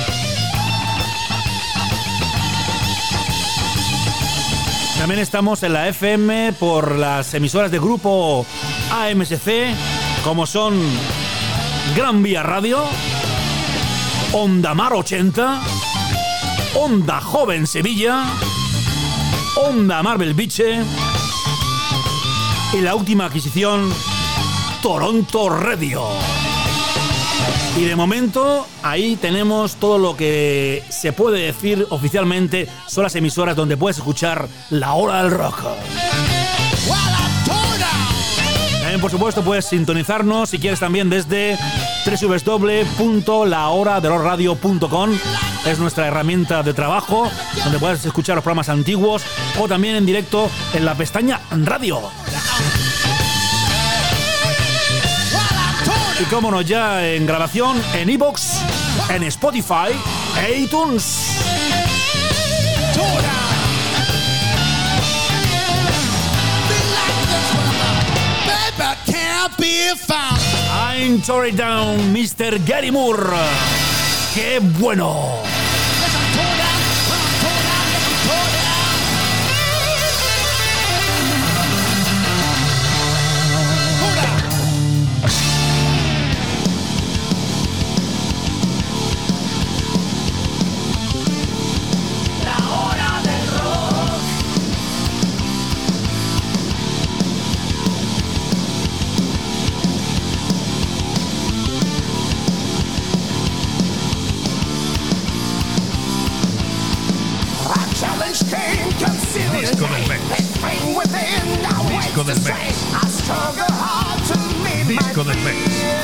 C: También estamos en la F M por las emisoras de grupo A M S C, como son Gran Vía Radio, Onda Mar ochenta, Onda Joven Sevilla, Onda Marvel Beach y la última adquisición, Toronto Radio. Y de momento ahí tenemos todo lo que se puede decir oficialmente son las emisoras donde puedes escuchar La Hora del Rock. También, por supuesto, puedes sintonizarnos si quieres también desde doble u doble u doble u punto la hora del rock radio punto com. Es nuestra herramienta de trabajo donde puedes escuchar los programas antiguos o también en directo en la pestaña Radio. Y cómo no, ya en grabación en iVoox, en Spotify e iTunes. I'm Tory Down, mister Gary Moore. ¡Qué bueno!
D: Disco del mes. Disco del mes. Disco del mes.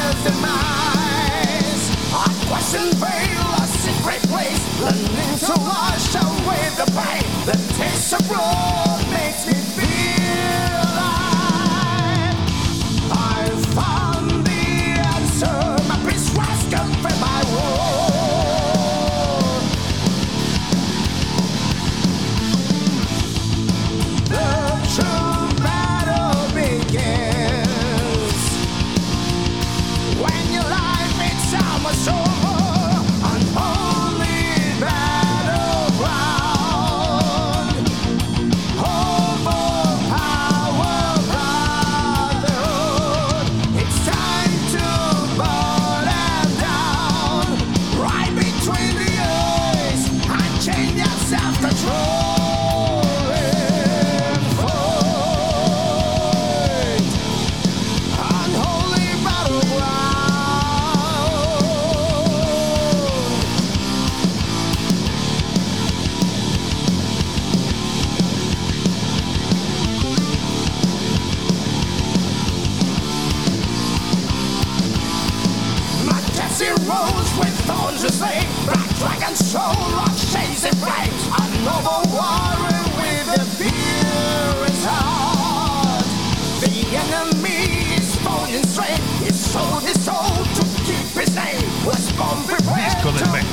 D: Disco del mes.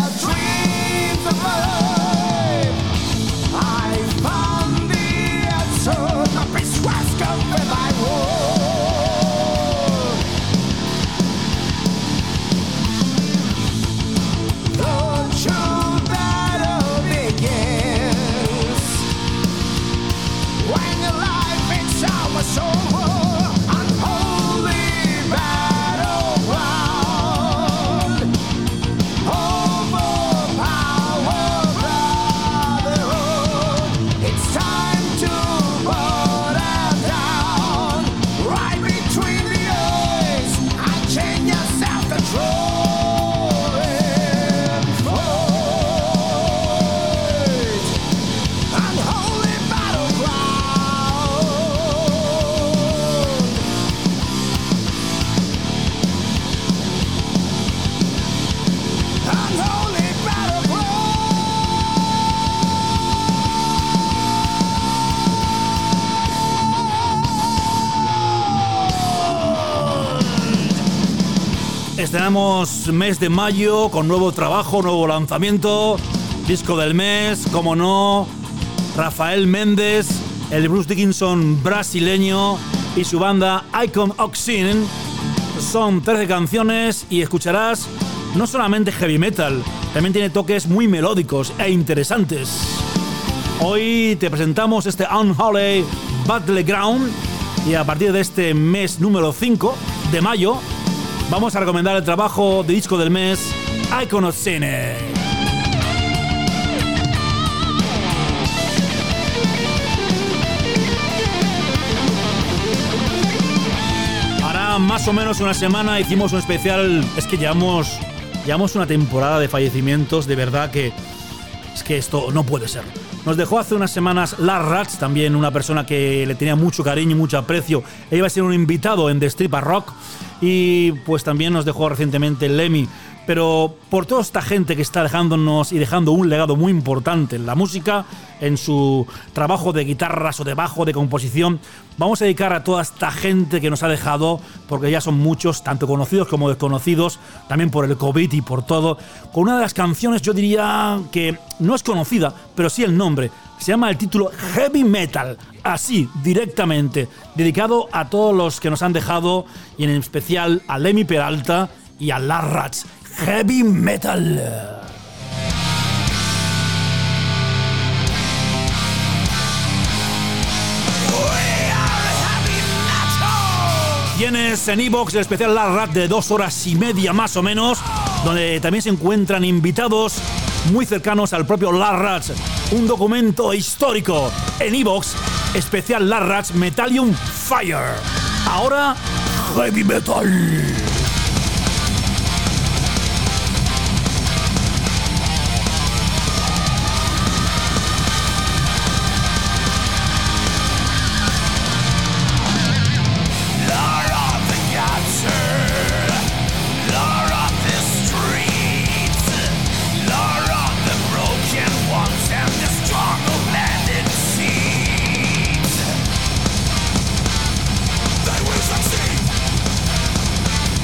D: Estrenamos mes de mayo con nuevo trabajo, nuevo lanzamiento, disco del mes, como no, Rafael Méndez, el Bruce Dickinson brasileño y su banda Icon Oxin.
C: son trece canciones y escucharás no solamente heavy metal, también tiene toques muy melódicos e interesantes. Hoy te presentamos este Unholy Battleground y a partir de este mes número cinco de mayo vamos a recomendar el trabajo de disco del mes Icon of Sin. Hará más o menos una semana hicimos un especial. Es que llevamos, llevamos una temporada de fallecimientos, de verdad que es que esto no puede ser. Nos dejó hace unas semanas Lars Ratz, también una persona que le tenía mucho cariño y mucho aprecio. Él iba a ser un invitado en The Strip Rock y pues también nos dejó recientemente Lemmy. Pero por toda esta gente que está dejándonos y dejando un legado muy importante en la música, en su trabajo de guitarras o de bajo, de composición, vamos a dedicar a toda esta gente que nos ha dejado, porque ya son muchos, tanto conocidos como desconocidos, también por el COVID y por todo, con una de las canciones, yo diría que no es conocida, pero sí el nombre. Se llama el título Heavy Metal, así, directamente, dedicado a todos los que nos han dejado, y en especial a Lemmy Peralta y a Lars Ratz. Heavy Metal. Tienes en iVoox el especial Lars Ratz de dos horas y media más o menos, donde también se encuentran invitados muy cercanos al propio Lars Ratz. Un documento histórico en iVoox, especial Lars Ratz Metallium Fire. Ahora, Heavy Metal.
H: They will succeed.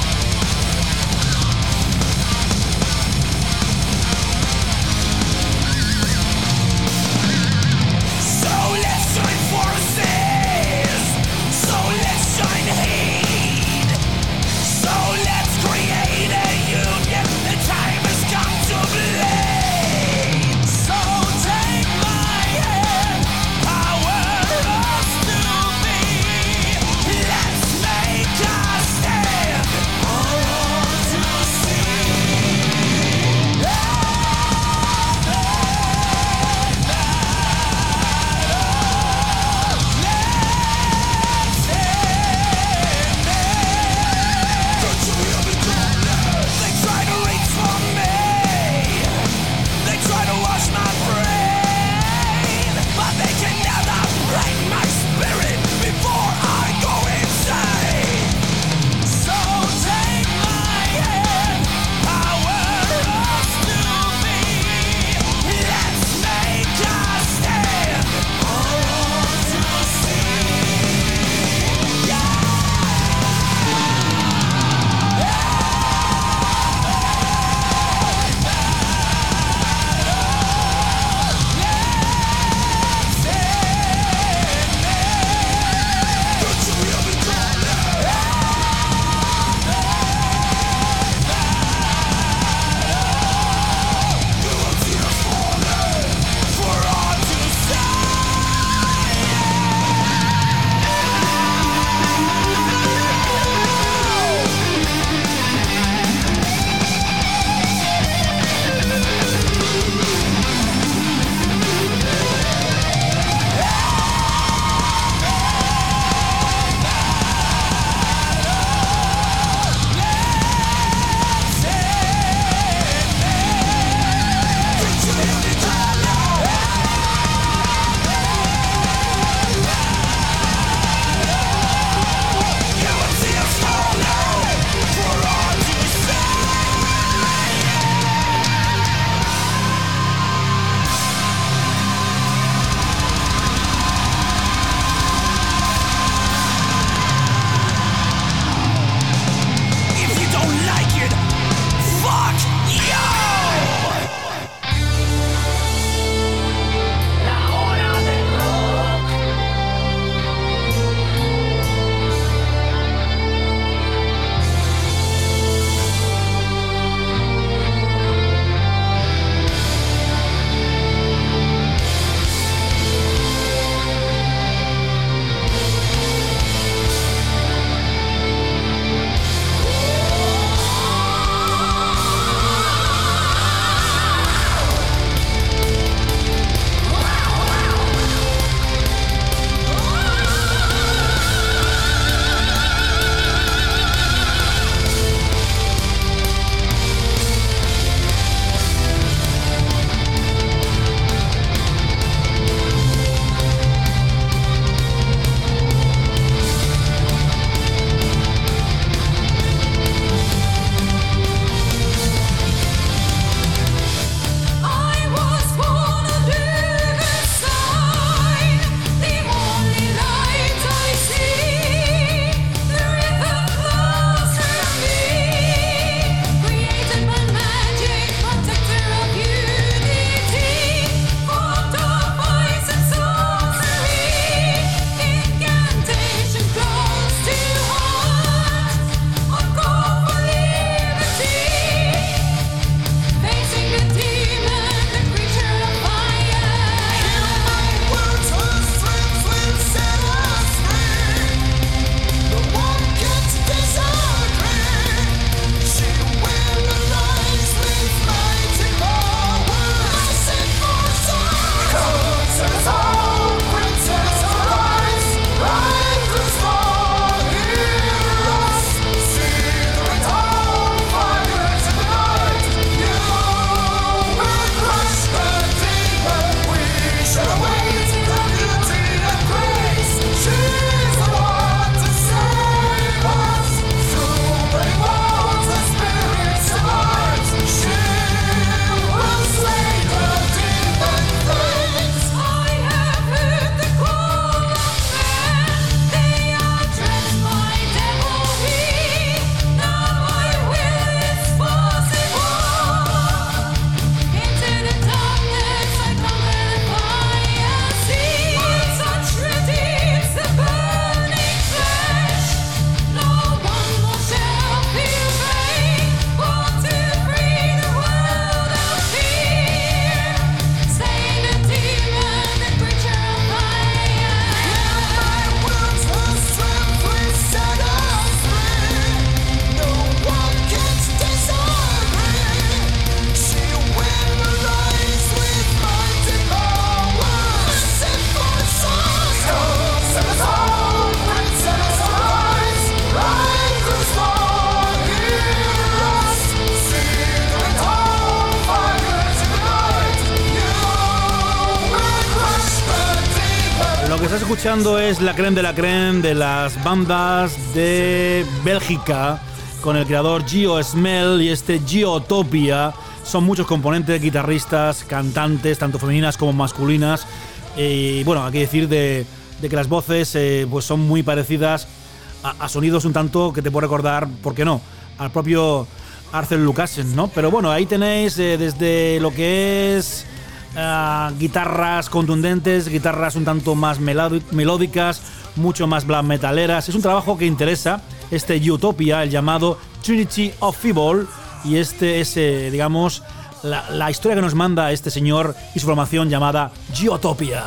C: que estás escuchando es la creme de la creme de las bandas de Bélgica, con el creador Gio Smell y este Geotopia. Son muchos componentes, guitarristas, cantantes, tanto femeninas como masculinas. Y bueno, hay que decir de, de que las voces eh, pues son muy parecidas a, a sonidos un tanto que te puedo recordar, ¿por qué no?, al propio Arthur Lucassen, ¿no? Pero bueno, ahí tenéis eh, desde lo que es uh, guitarras contundentes, guitarras un tanto más melódicas, mucho más black metaleras. Es un trabajo que interesa, este Utopia, el llamado Trinity of Evil, y este es, eh, digamos, la, la historia que nos manda este señor y su formación llamada Geotopia.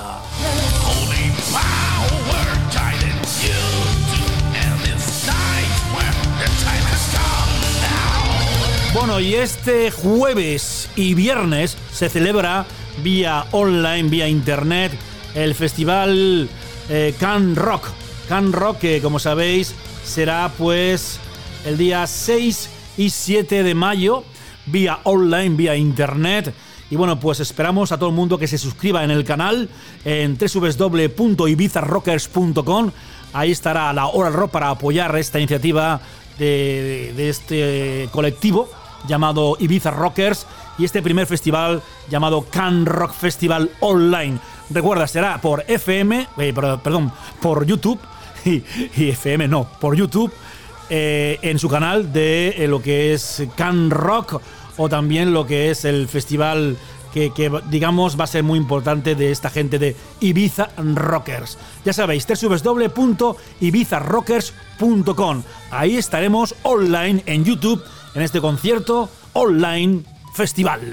C: Bueno, y este jueves y viernes se celebra vía online, vía internet, el festival eh, Can Rock. Can Rock, que como sabéis será pues el día seis y siete de mayo, vía online, vía internet. Y bueno, pues esperamos a todo el mundo que se suscriba en el canal en doble u doble u doble u punto ibiza rockers punto com. Ahí estará la hora rock para apoyar esta iniciativa de, de este colectivo llamado Ibiza Rockers y este primer festival llamado Can Rock Festival Online. Recuerda, será por F M, eh, perdón, por YouTube y, y F M no, por YouTube, eh, en su canal de eh, lo que es Can Rock, o también lo que es el festival que, que digamos va a ser muy importante de esta gente de Ibiza Rockers. Ya sabéis, doble u doble u doble u punto ibiza rockers punto com. Ahí estaremos online en YouTube en este concierto online festival.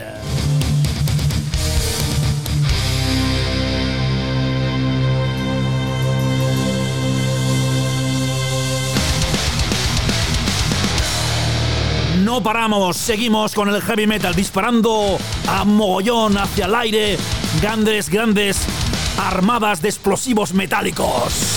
C: No paramos, seguimos con el heavy metal disparando a mogollón hacia el aire, grandes, grandes armadas de explosivos metálicos.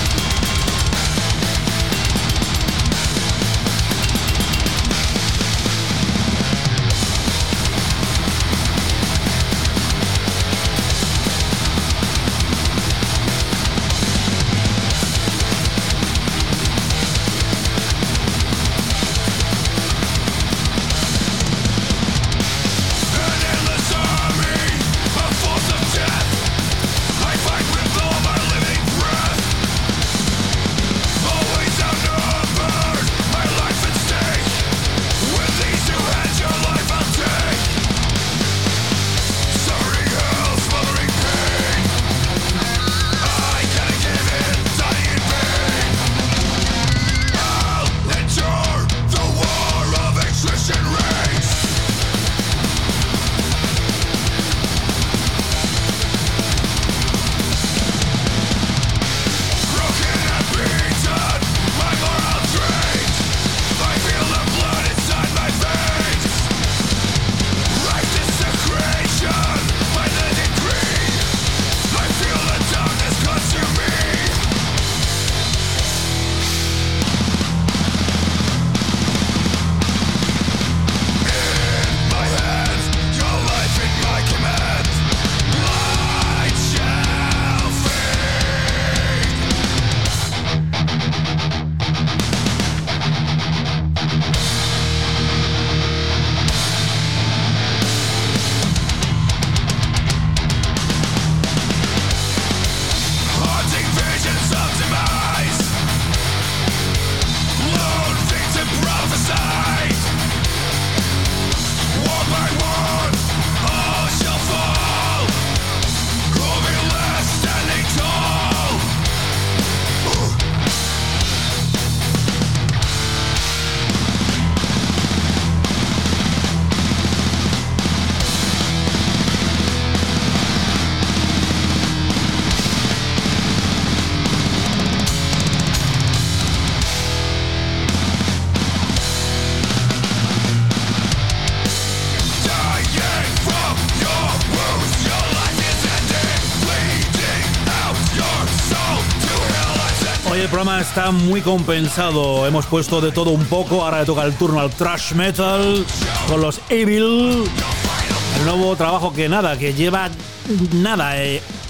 C: El programa está muy compensado. Hemos puesto de todo un poco. Ahora le toca el turno al thrash metal con los Evil. El nuevo trabajo que nada, que lleva nada, eh,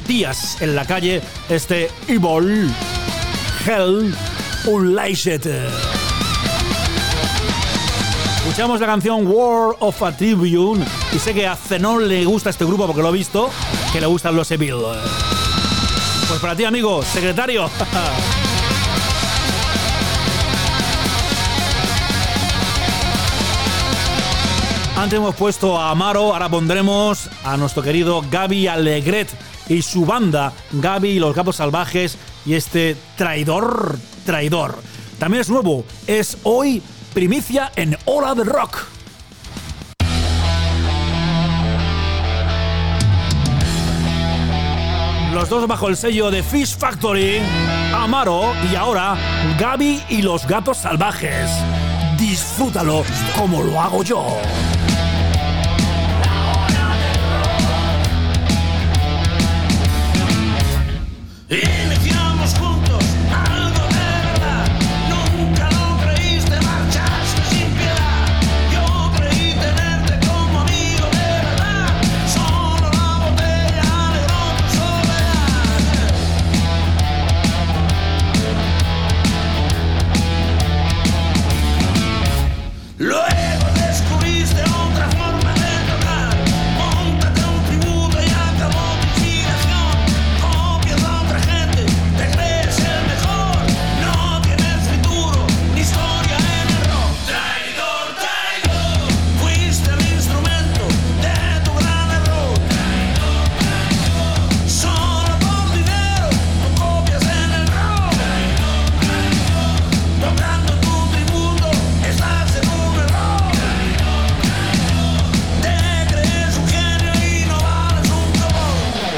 C: días en la calle este Evil Hell Unleashed. Escuchamos la canción War of a Tribune y sé que a Zenón le gusta este grupo porque lo he visto, que le gustan los Evil. Pues para ti, amigo, secretario. Antes hemos puesto a Amaro, ahora pondremos a nuestro querido Gaby Alegret y su banda, Gaby y los Gatos Salvajes y este Traidor, Traidor. También es nuevo, es hoy primicia en Hora del Rock. Los dos bajo el sello de Fish Factory, Amaro y ahora Gaby y los Gatos Salvajes. Disfrútalo como lo hago yo.
H: Iniciamos juntos algo de verdad. Nunca lo creíste, marchaste sin piedad. Yo creí tenerte como amigo de verdad. Solo la botella alegró tu soledad. Luego descubriste otra forma de tocar. Móntate un tributo y acabó tu inspiración. Copias a otra gente, te crees el mejor. No tienes futuro ni historia en el rock. Traidor, traidor, fuiste el instrumento de tu gran error. Traidor, traidor, solo por dinero tú copias en el rock. Traidor, traidor, tocando tu tributo estás en un error. Te crees un genio y no vales un cobón.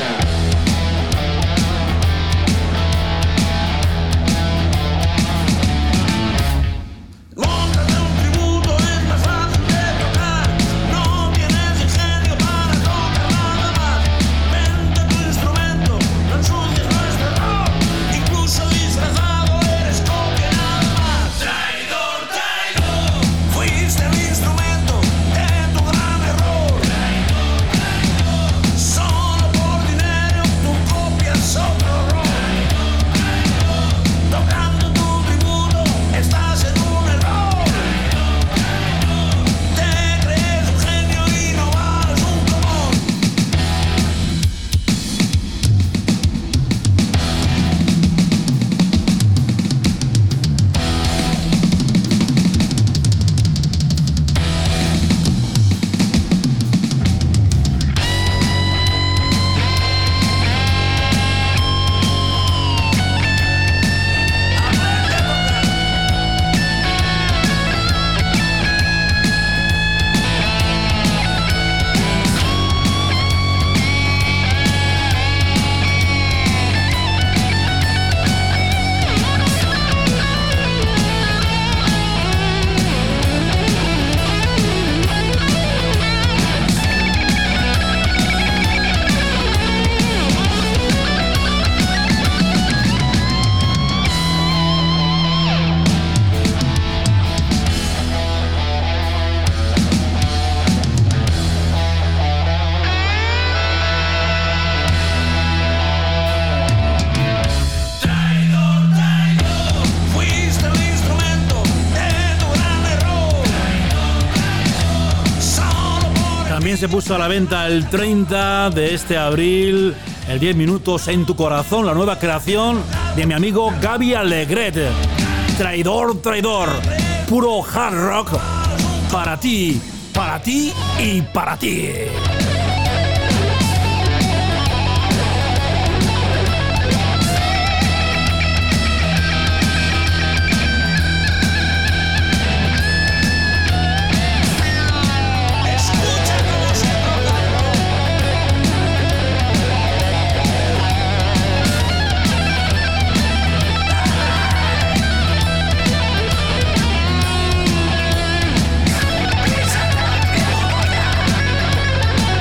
H: Móntate un tributo, es más fácil de tocar. No tienes ingenio para tocar nada más. Vende tu instrumento, no ensucias nuestro rock. Incluso disfrazado eres copia nada más. Traidor, traidor, fuiste el instrumento de tu gran error. Traidor, traidor, solo por dinero tú copias otro rock. Traidor, tocando tu tributo estás en un error. Te crees un genio y no vales un común. Traidor, traidor, fuiste el instrumento de tu gran error. Solo por
C: También se puso a la venta el treinta de este abril, el diez minutos en tu corazón, la nueva creación de mi amigo Gaby Alegret. Traidor, traidor, puro hard rock para ti, para ti y para ti.
H: escucha cómo se toca el rock. Pisa la piedra.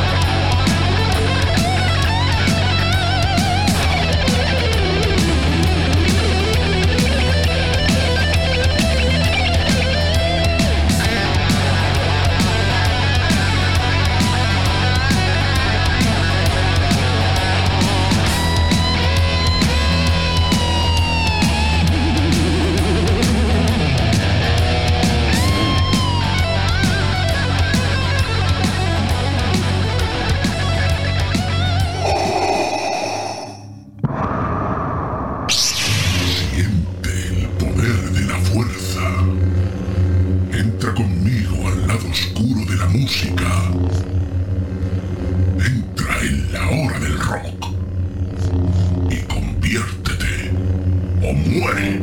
I: Entra en la hora del rock y conviértete o muere.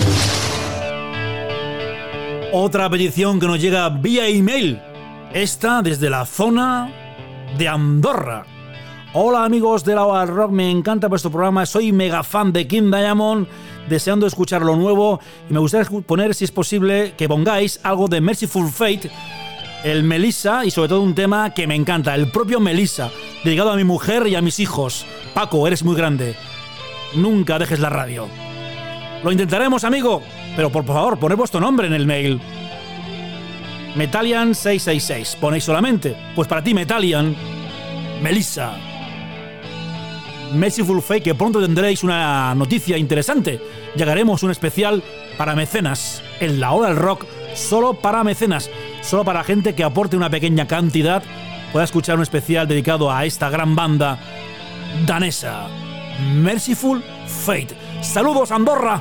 C: Otra petición que nos llega vía email. Esta desde la zona de Andorra. Hola amigos de la hora del rock, me encanta vuestro programa, soy mega fan de King Diamond, deseando escuchar lo nuevo y me gustaría poner, si es posible, que pongáis algo de Merciful Fate, el Melissa y sobre todo un tema que me encanta, el propio Melissa, dedicado a mi mujer y a mis hijos. Paco, eres muy grande, nunca dejes la radio. Lo intentaremos, amigo, pero por favor, poned vuestro nombre en el mail. Metalian seis seis seis, ponéis solamente, pues para ti Metalian, Melissa. Merciful Fate, que pronto tendréis una noticia interesante. Llegaremos un especial para mecenas en la hora del rock, solo para mecenas, solo para gente que aporte una pequeña cantidad pueda escuchar un especial dedicado a esta gran banda danesa, Merciful Fate. Saludos, Andorra.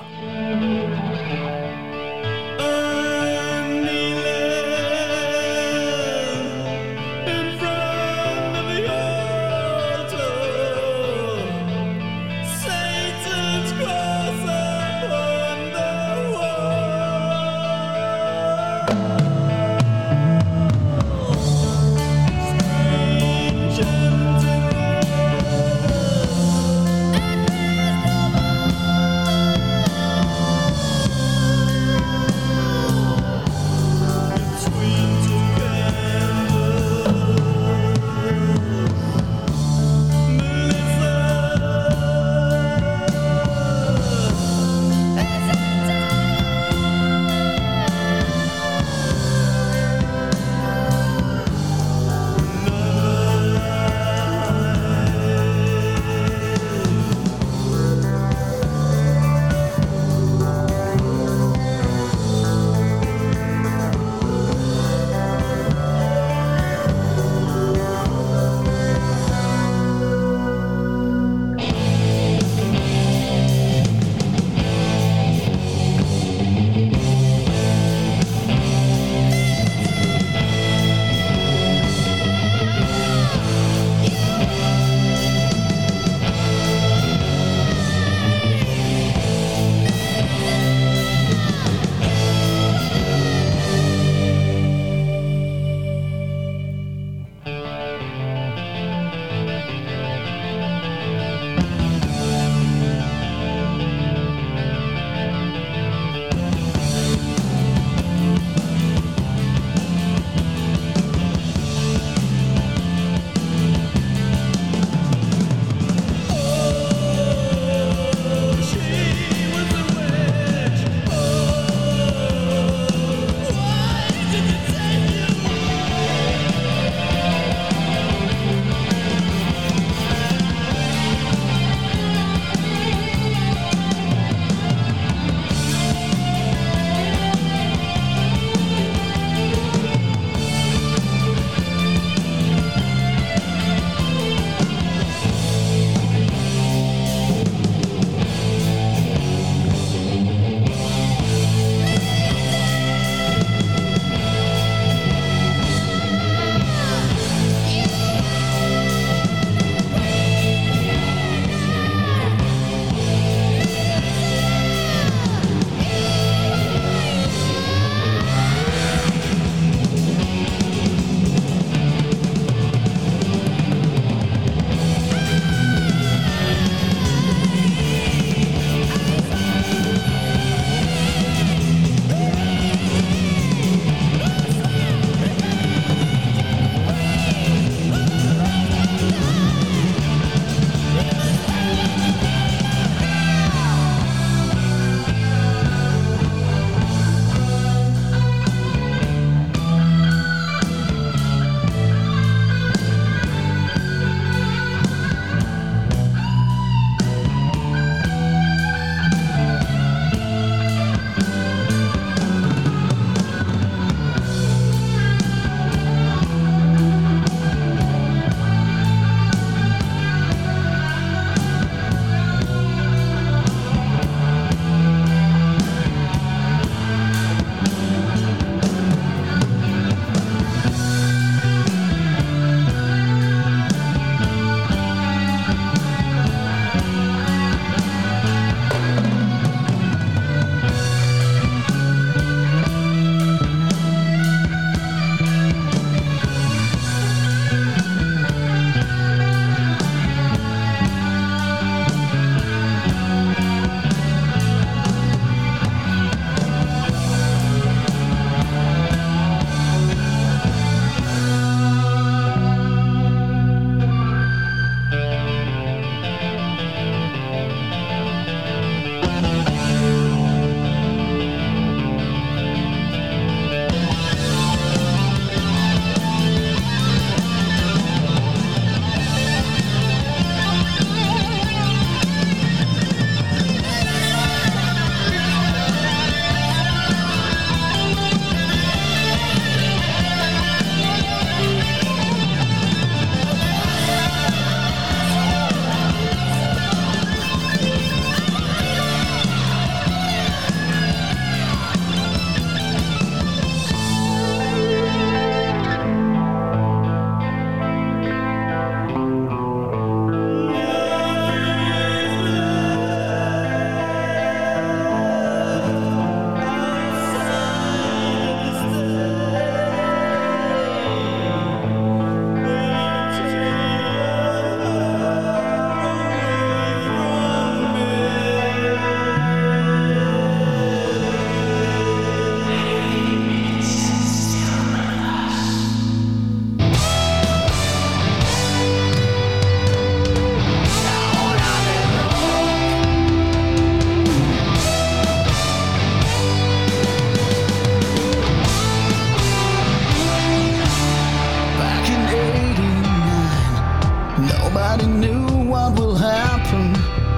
G: Nobody knew what will happen.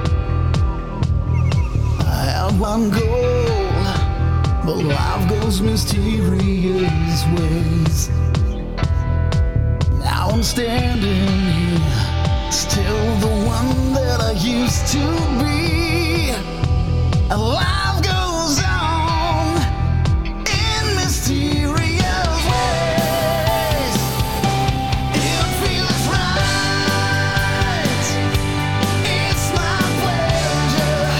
G: I had one goal, but life goes mysterious ways. Now I'm standing here, still the one that I used to be. And life goes on in mysterious ways. It feels right, it's my pleasure.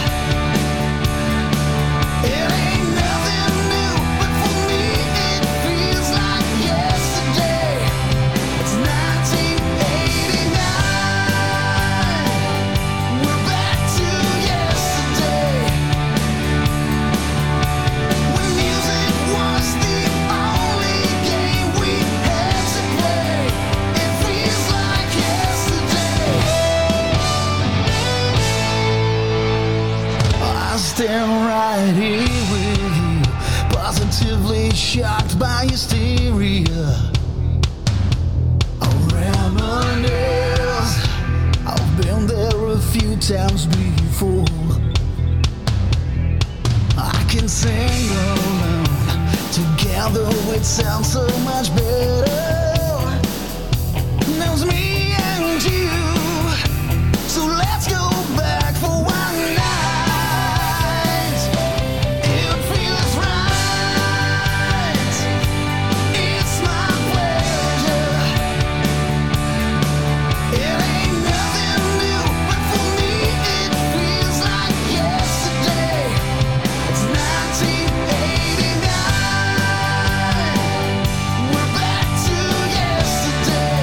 G: It ain't nothing new, but for me it feels like yesterday. It's nineteen eighty-nine. We're back to yesterday, when music was the only game we had to play. It feels like yesterday. I stand right here with you, positively shocked by hysteria. I reminisce, I've been there a few times before. I can sing alone, together it sounds so much better. Now it's me and you, so let's go back for one night. It feels right, it's my pleasure. It ain't nothing new, but for me it feels like yesterday. It's nineteen eighty-nine. We're back to yesterday,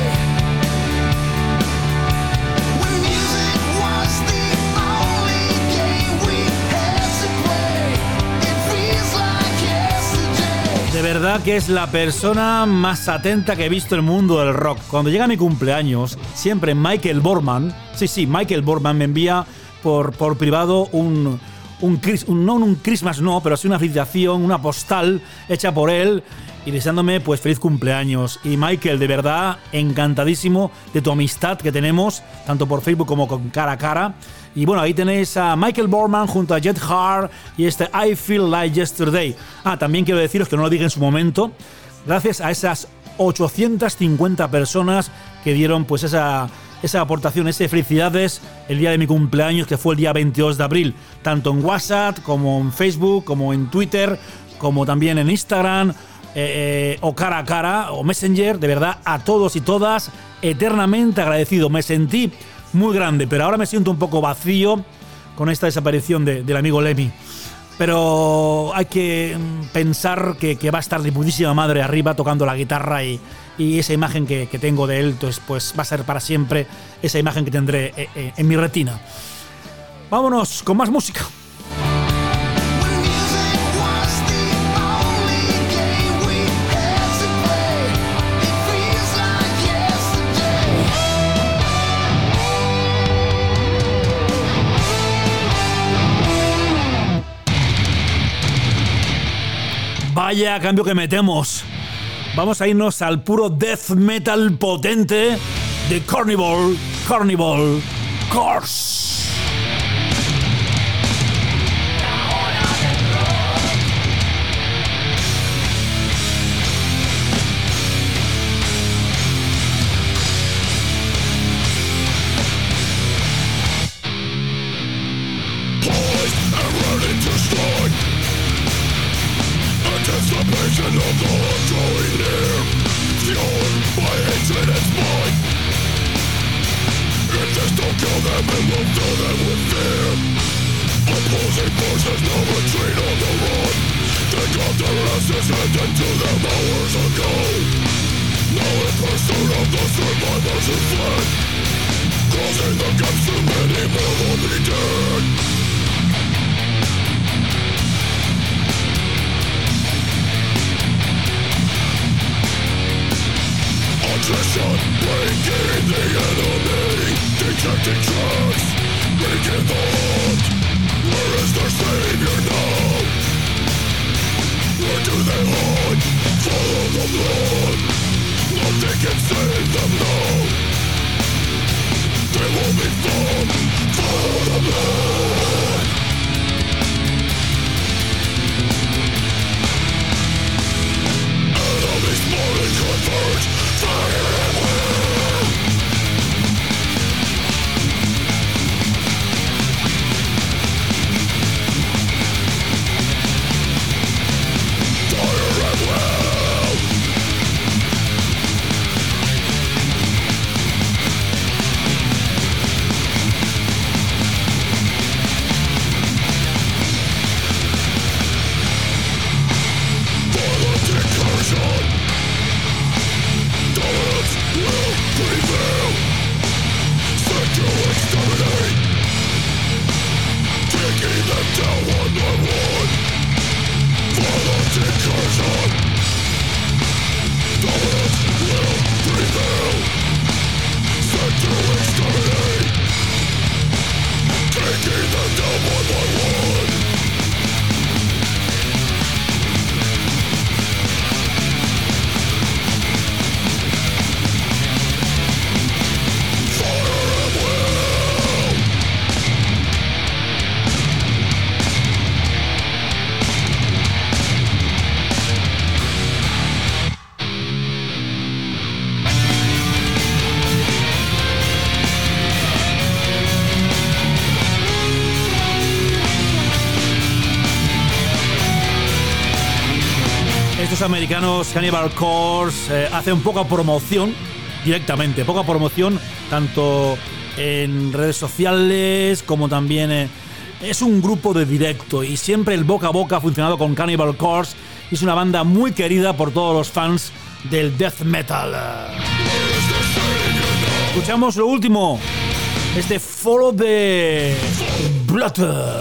G: when music was the only game we had to play. It feels like yesterday.
C: De verdad que es la persona más atenta que he visto en el mundo del rock. Cuando llega mi cumpleaños, siempre Michael Borman, sí, sí, Michael Borman me envía por, por privado un, un, Chris- un- no un Christmas, no, pero sí una felicitación, una postal hecha por él y deseándome pues feliz cumpleaños. Y Michael, de verdad, encantadísimo de tu amistad que tenemos, tanto por Facebook como con cara a cara. Y bueno, ahí tenéis a Michael Borman junto a Jet Hart y este I Feel Like Yesterday. Ah, también quiero deciros, que no lo dije en su momento, gracias a esas ochocientas cincuenta personas que dieron pues esa, esa aportación, esas felicidades el día de mi cumpleaños, que fue el día veintidós de abril, tanto en WhatsApp como en Facebook, como en Twitter, como también en Instagram, eh, eh, o cara a cara, o Messenger. De verdad, a todos y todas, eternamente agradecido. Me sentí muy grande, pero ahora me siento un poco vacío con esta desaparición de, del amigo Lemmy. Pero hay que pensar que, que va a estar de putísima madre arriba tocando la guitarra, y, y esa imagen que, que tengo de él pues, pues va a ser para siempre esa imagen que tendré en, en, en mi retina. Vámonos con más música.
G: When music was the only game we had to play. It feels like yesterday.
C: Vaya cambio que metemos. Vamos a irnos al puro death metal potente de Carnival, Carnival Corpse.
I: Anticipation of the horror drawing near, fueled by hatred and spite. If this don't kill them, it will fill them with fear. Opposing forces, no retreat on the run. They got their asses handed to them hours ago. Now in pursuit of the survivors who fled, closing the gaps, too many more will be dead. Attrition, breaking the enemy, detecting tracks, making the hunt. Where is their savior now? Where do they hide? Follow the blood. Nothing can save them now. They
C: Americanos Cannibal Corpse eh, hacen poca promoción directamente, poca promoción tanto en redes sociales como también eh, es un grupo de directo y siempre el boca a boca ha funcionado con Cannibal Corpse. Es una banda muy querida por todos los fans del death metal. Escuchamos lo último, este Follow the Blood.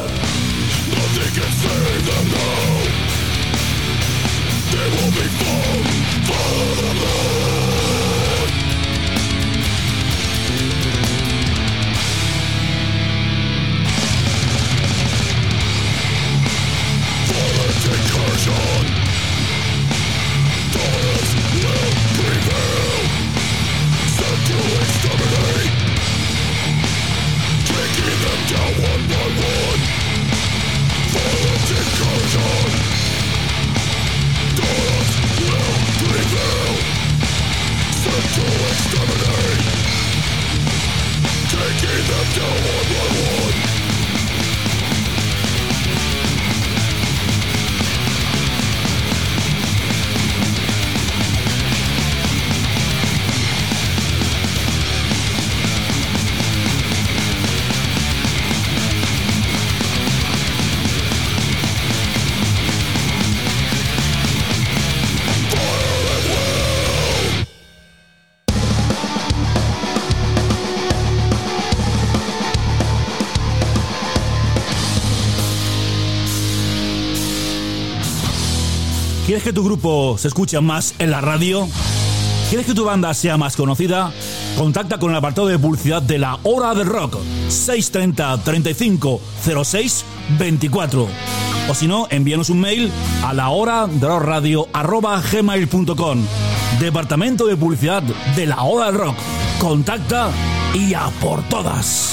C: ¿Quieres que tu grupo se escuche más en la radio? ¿Quieres que tu banda sea más conocida? Contacta con el apartado de publicidad de La Hora del Rock, seis treinta, treinta y cinco, cero seis, veinticuatro. O si no, envíanos un mail a lahoradelrockradio arroba gmail punto com. Departamento de Publicidad de La Hora del Rock. Contacta y a por todas.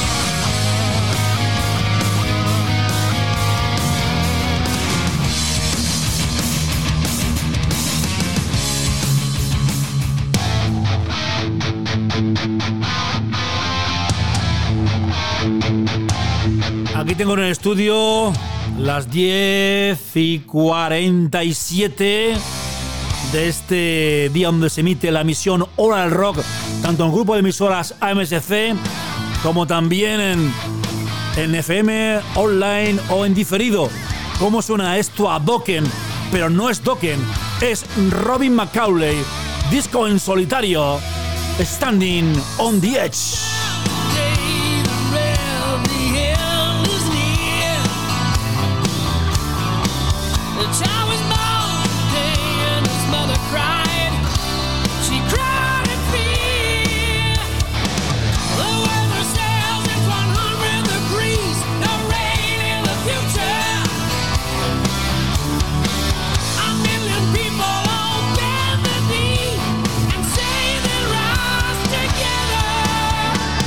C: Aquí tengo en el estudio las diez y cuarenta y siete de este día donde se emite la emisión Hora del Rock, tanto en el grupo de emisoras A M S C como también en, en F M, online o en diferido. ¿Cómo suena esto a Dokken? Pero no es Dokken, es Robin McAuley, disco en solitario, Standing on the Edge.
J: Together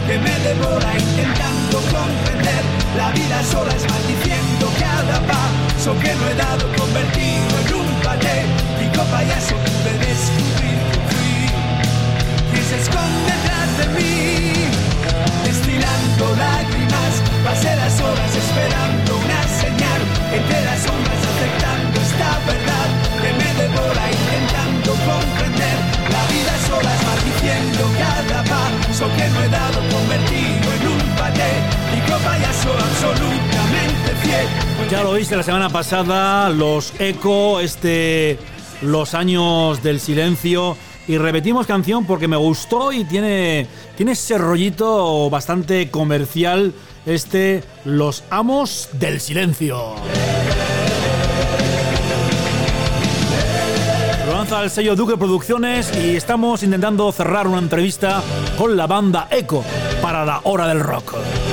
E: que me devora intentando comprender. La vida sola es maldiciendo cada paso que no he dado, convertido en un paté. Pico payaso pude descubrir que fui quien se esconde detrás de mí, destilando lágrimas. Pasé las horas esperando una señal, entre las sombras aceptando esta verdad que me devora intentando comprender. La vida sola es maldiciendo cada paso que no he dado, convertido en un paté. Pico payaso absolutamente fiel.
C: Ya lo viste la semana pasada, los Echo, este, los años del silencio. Y repetimos canción porque me gustó y tiene, tiene ese rollito bastante comercial, este, Los Amos del Silencio. Lo lanza el sello Duque Producciones y estamos intentando cerrar una entrevista con la banda Echo para la Hora del Rock.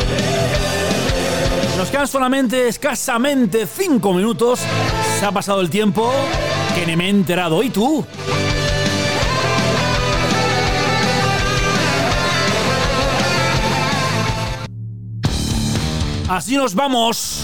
C: Nos quedan solamente, escasamente cinco minutos. Se ha pasado el tiempo que ni me he enterado. ¿Y tú? Así nos vamos.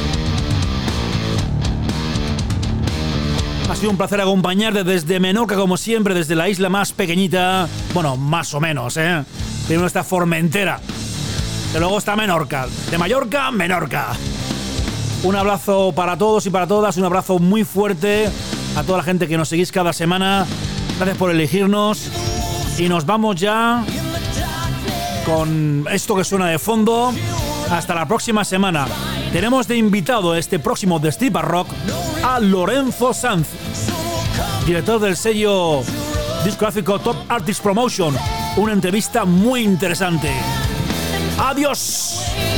C: Ha sido un placer acompañarte desde Menorca, como siempre, desde la isla más pequeñita. Bueno, más o menos, ¿eh? Primero está Formentera, que luego está Menorca. De Mallorca, Menorca. Un abrazo para todos y para todas. Un abrazo muy fuerte a toda la gente que nos seguís cada semana. Gracias por elegirnos. Y nos vamos ya con esto que suena de fondo. Hasta la próxima semana. Tenemos de invitado este próximo Destripa Rock a Lorenzo Sanz, director del sello discográfico Top Artist Promotion. Una entrevista muy interesante. ¡Adiós!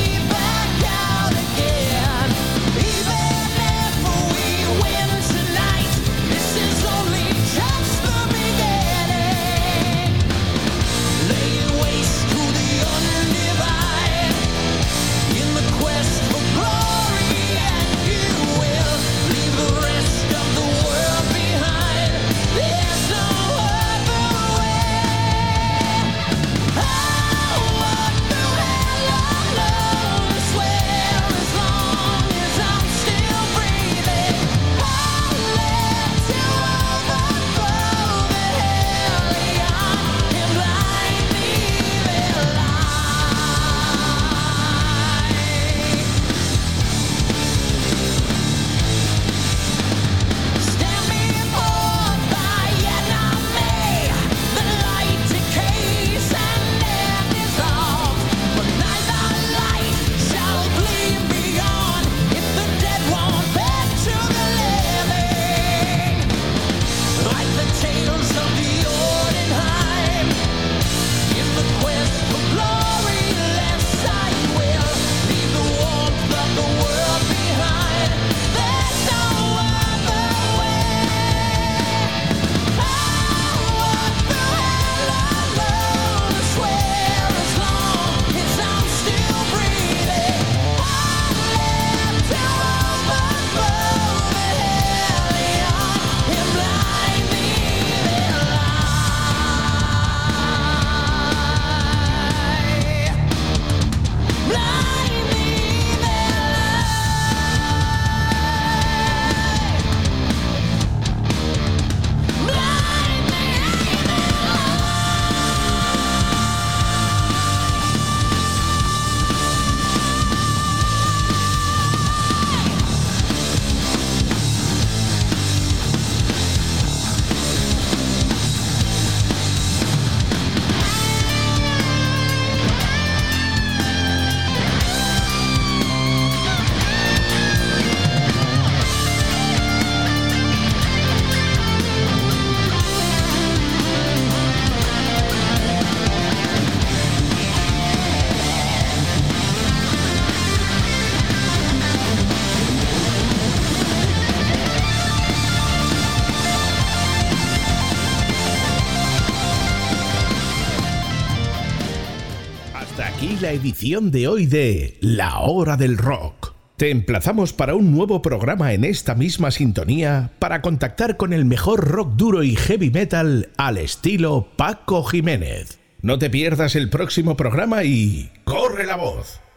F: La edición de hoy de La Hora del Rock. Te emplazamos para un nuevo programa en esta misma sintonía para contactar con el mejor rock duro y heavy metal al estilo Paco Jiménez. No te pierdas el próximo programa y ¡corre la voz!